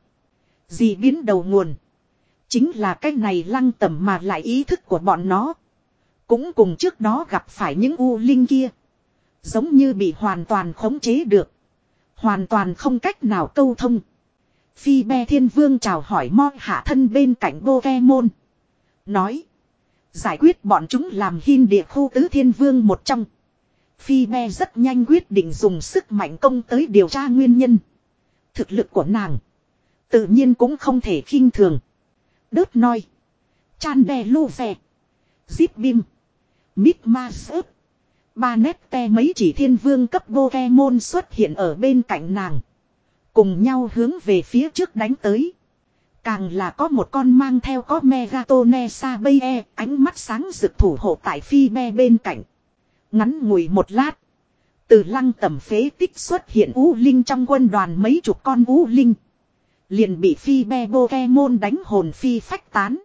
Dị biến đầu nguồn. Chính là cái này lăng tẩm mà lại ý thức của bọn nó. Cũng cùng trước đó gặp phải những U Linh kia. Giống như bị hoàn toàn khống chế được. Hoàn toàn không cách nào câu thông. Phi be thiên vương chào hỏi mo hạ thân bên cạnh Pokemon. Nói. Giải quyết bọn chúng làm hin địa khu tứ thiên vương một trong. Phi be rất nhanh quyết định dùng sức mạnh công tới điều tra nguyên nhân. Thực lực của nàng. Tự nhiên cũng không thể khinh thường. Đớt nói. Chan đe lu ve. Zip bim. Mít ma sớp. Ba nét te mấy chỉ thiên vương cấp Pokemon xuất hiện ở bên cạnh nàng. Cùng nhau hướng về phía trước đánh tới. Càng là có một con mang theo có Megatone Sabaye, ánh mắt sáng rực thủ hộ tại Phi be bên cạnh. Ngắn ngủi một lát. Từ lăng tẩm phế tích xuất hiện U Linh trong quân đoàn mấy chục con U Linh. Liền bị Phi be Pokemon đánh hồn phi phách tán.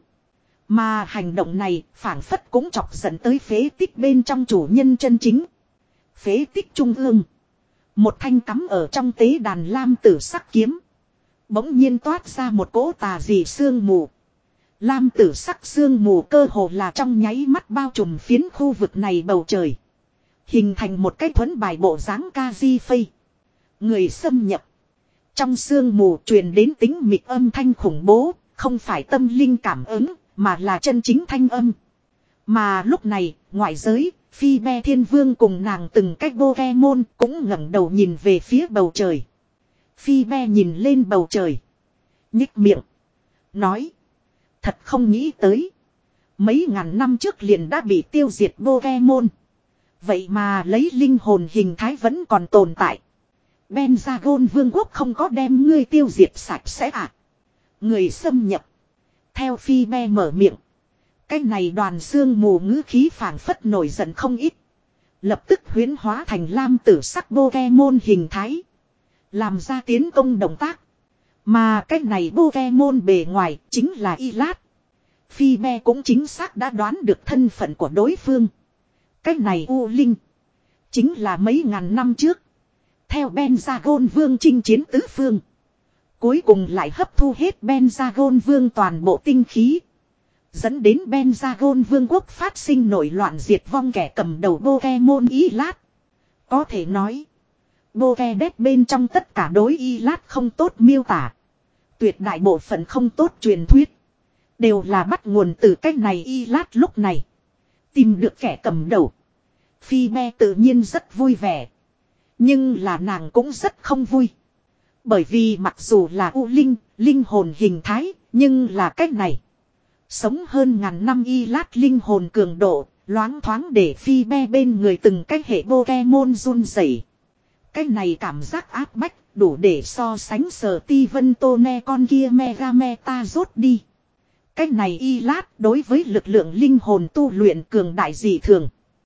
Mà hành động này phảng phất cũng chọc dẫn tới phế tích bên trong chủ nhân chân chính. Phế tích trung ương. Một thanh cắm ở trong tế đàn lam tử sắc kiếm. Bỗng nhiên toát ra một cỗ tà dị sương mù. Lam tử sắc sương mù cơ hồ là trong nháy mắt bao trùm phiến khu vực này bầu trời. Hình thành một cái thuẫn bài bộ dáng ca di phây. Người xâm nhập. Trong sương mù truyền đến tính mịt âm thanh khủng bố. Không phải tâm linh cảm ứng. Mà là chân chính thanh âm. Mà lúc này, ngoại giới, Phi be thiên vương cùng nàng từng cách Pokemon cũng ngẩng đầu nhìn về phía bầu trời. Phi be nhìn lên bầu trời. Nhích miệng. Nói. Thật không nghĩ tới. Mấy ngàn năm trước liền đã bị tiêu diệt Pokemon. Vậy mà lấy linh hồn hình thái vẫn còn tồn tại. Benzagon vương quốc không có đem ngươi tiêu diệt sạch sẽ à. Người xâm nhập. Theo Phi be mở miệng. Cái này đoàn xương mù ngữ khí phảng phất nổi giận không ít. Lập tức huyễn hóa thành lam tử sắc Pokemon hình thái. Làm ra tiến công động tác. Mà cái này Pokemon bề ngoài chính là Ilat. Phi-me cũng chính xác đã đoán được thân phận của đối phương. Cái này U Linh. Chính là mấy ngàn năm trước. Theo Benzagon Vương chinh chiến tứ phương. Cuối cùng lại hấp thu hết Benzagon Vương toàn bộ tinh khí. Dẫn đến Benzagon Vương quốc phát sinh nổi loạn diệt vong kẻ cầm đầu Pokemon Ilat. Có thể nói. Pokédex bên trong tất cả đối Ilat không tốt miêu tả. Tuyệt đại bộ phận không tốt truyền thuyết. Đều là bắt nguồn từ cách này Ilat lúc này. Tìm được kẻ cầm đầu. Phi-me tự nhiên rất vui vẻ. Nhưng là nàng cũng rất không vui. Bởi vì mặc dù là U Linh, linh hồn hình thái, nhưng là cách này. Sống hơn ngàn năm Ilat linh hồn cường độ, loáng thoáng để Phi-me bên người từng cách hệ Pokemon run rẩy. Cái này cảm giác áp bách, đủ để so sánh Sở Ti Vân Tone con kia Mega Meta rốt đi. Cái này Ilat đối với lực lượng linh hồn tu luyện cường đại dị thường.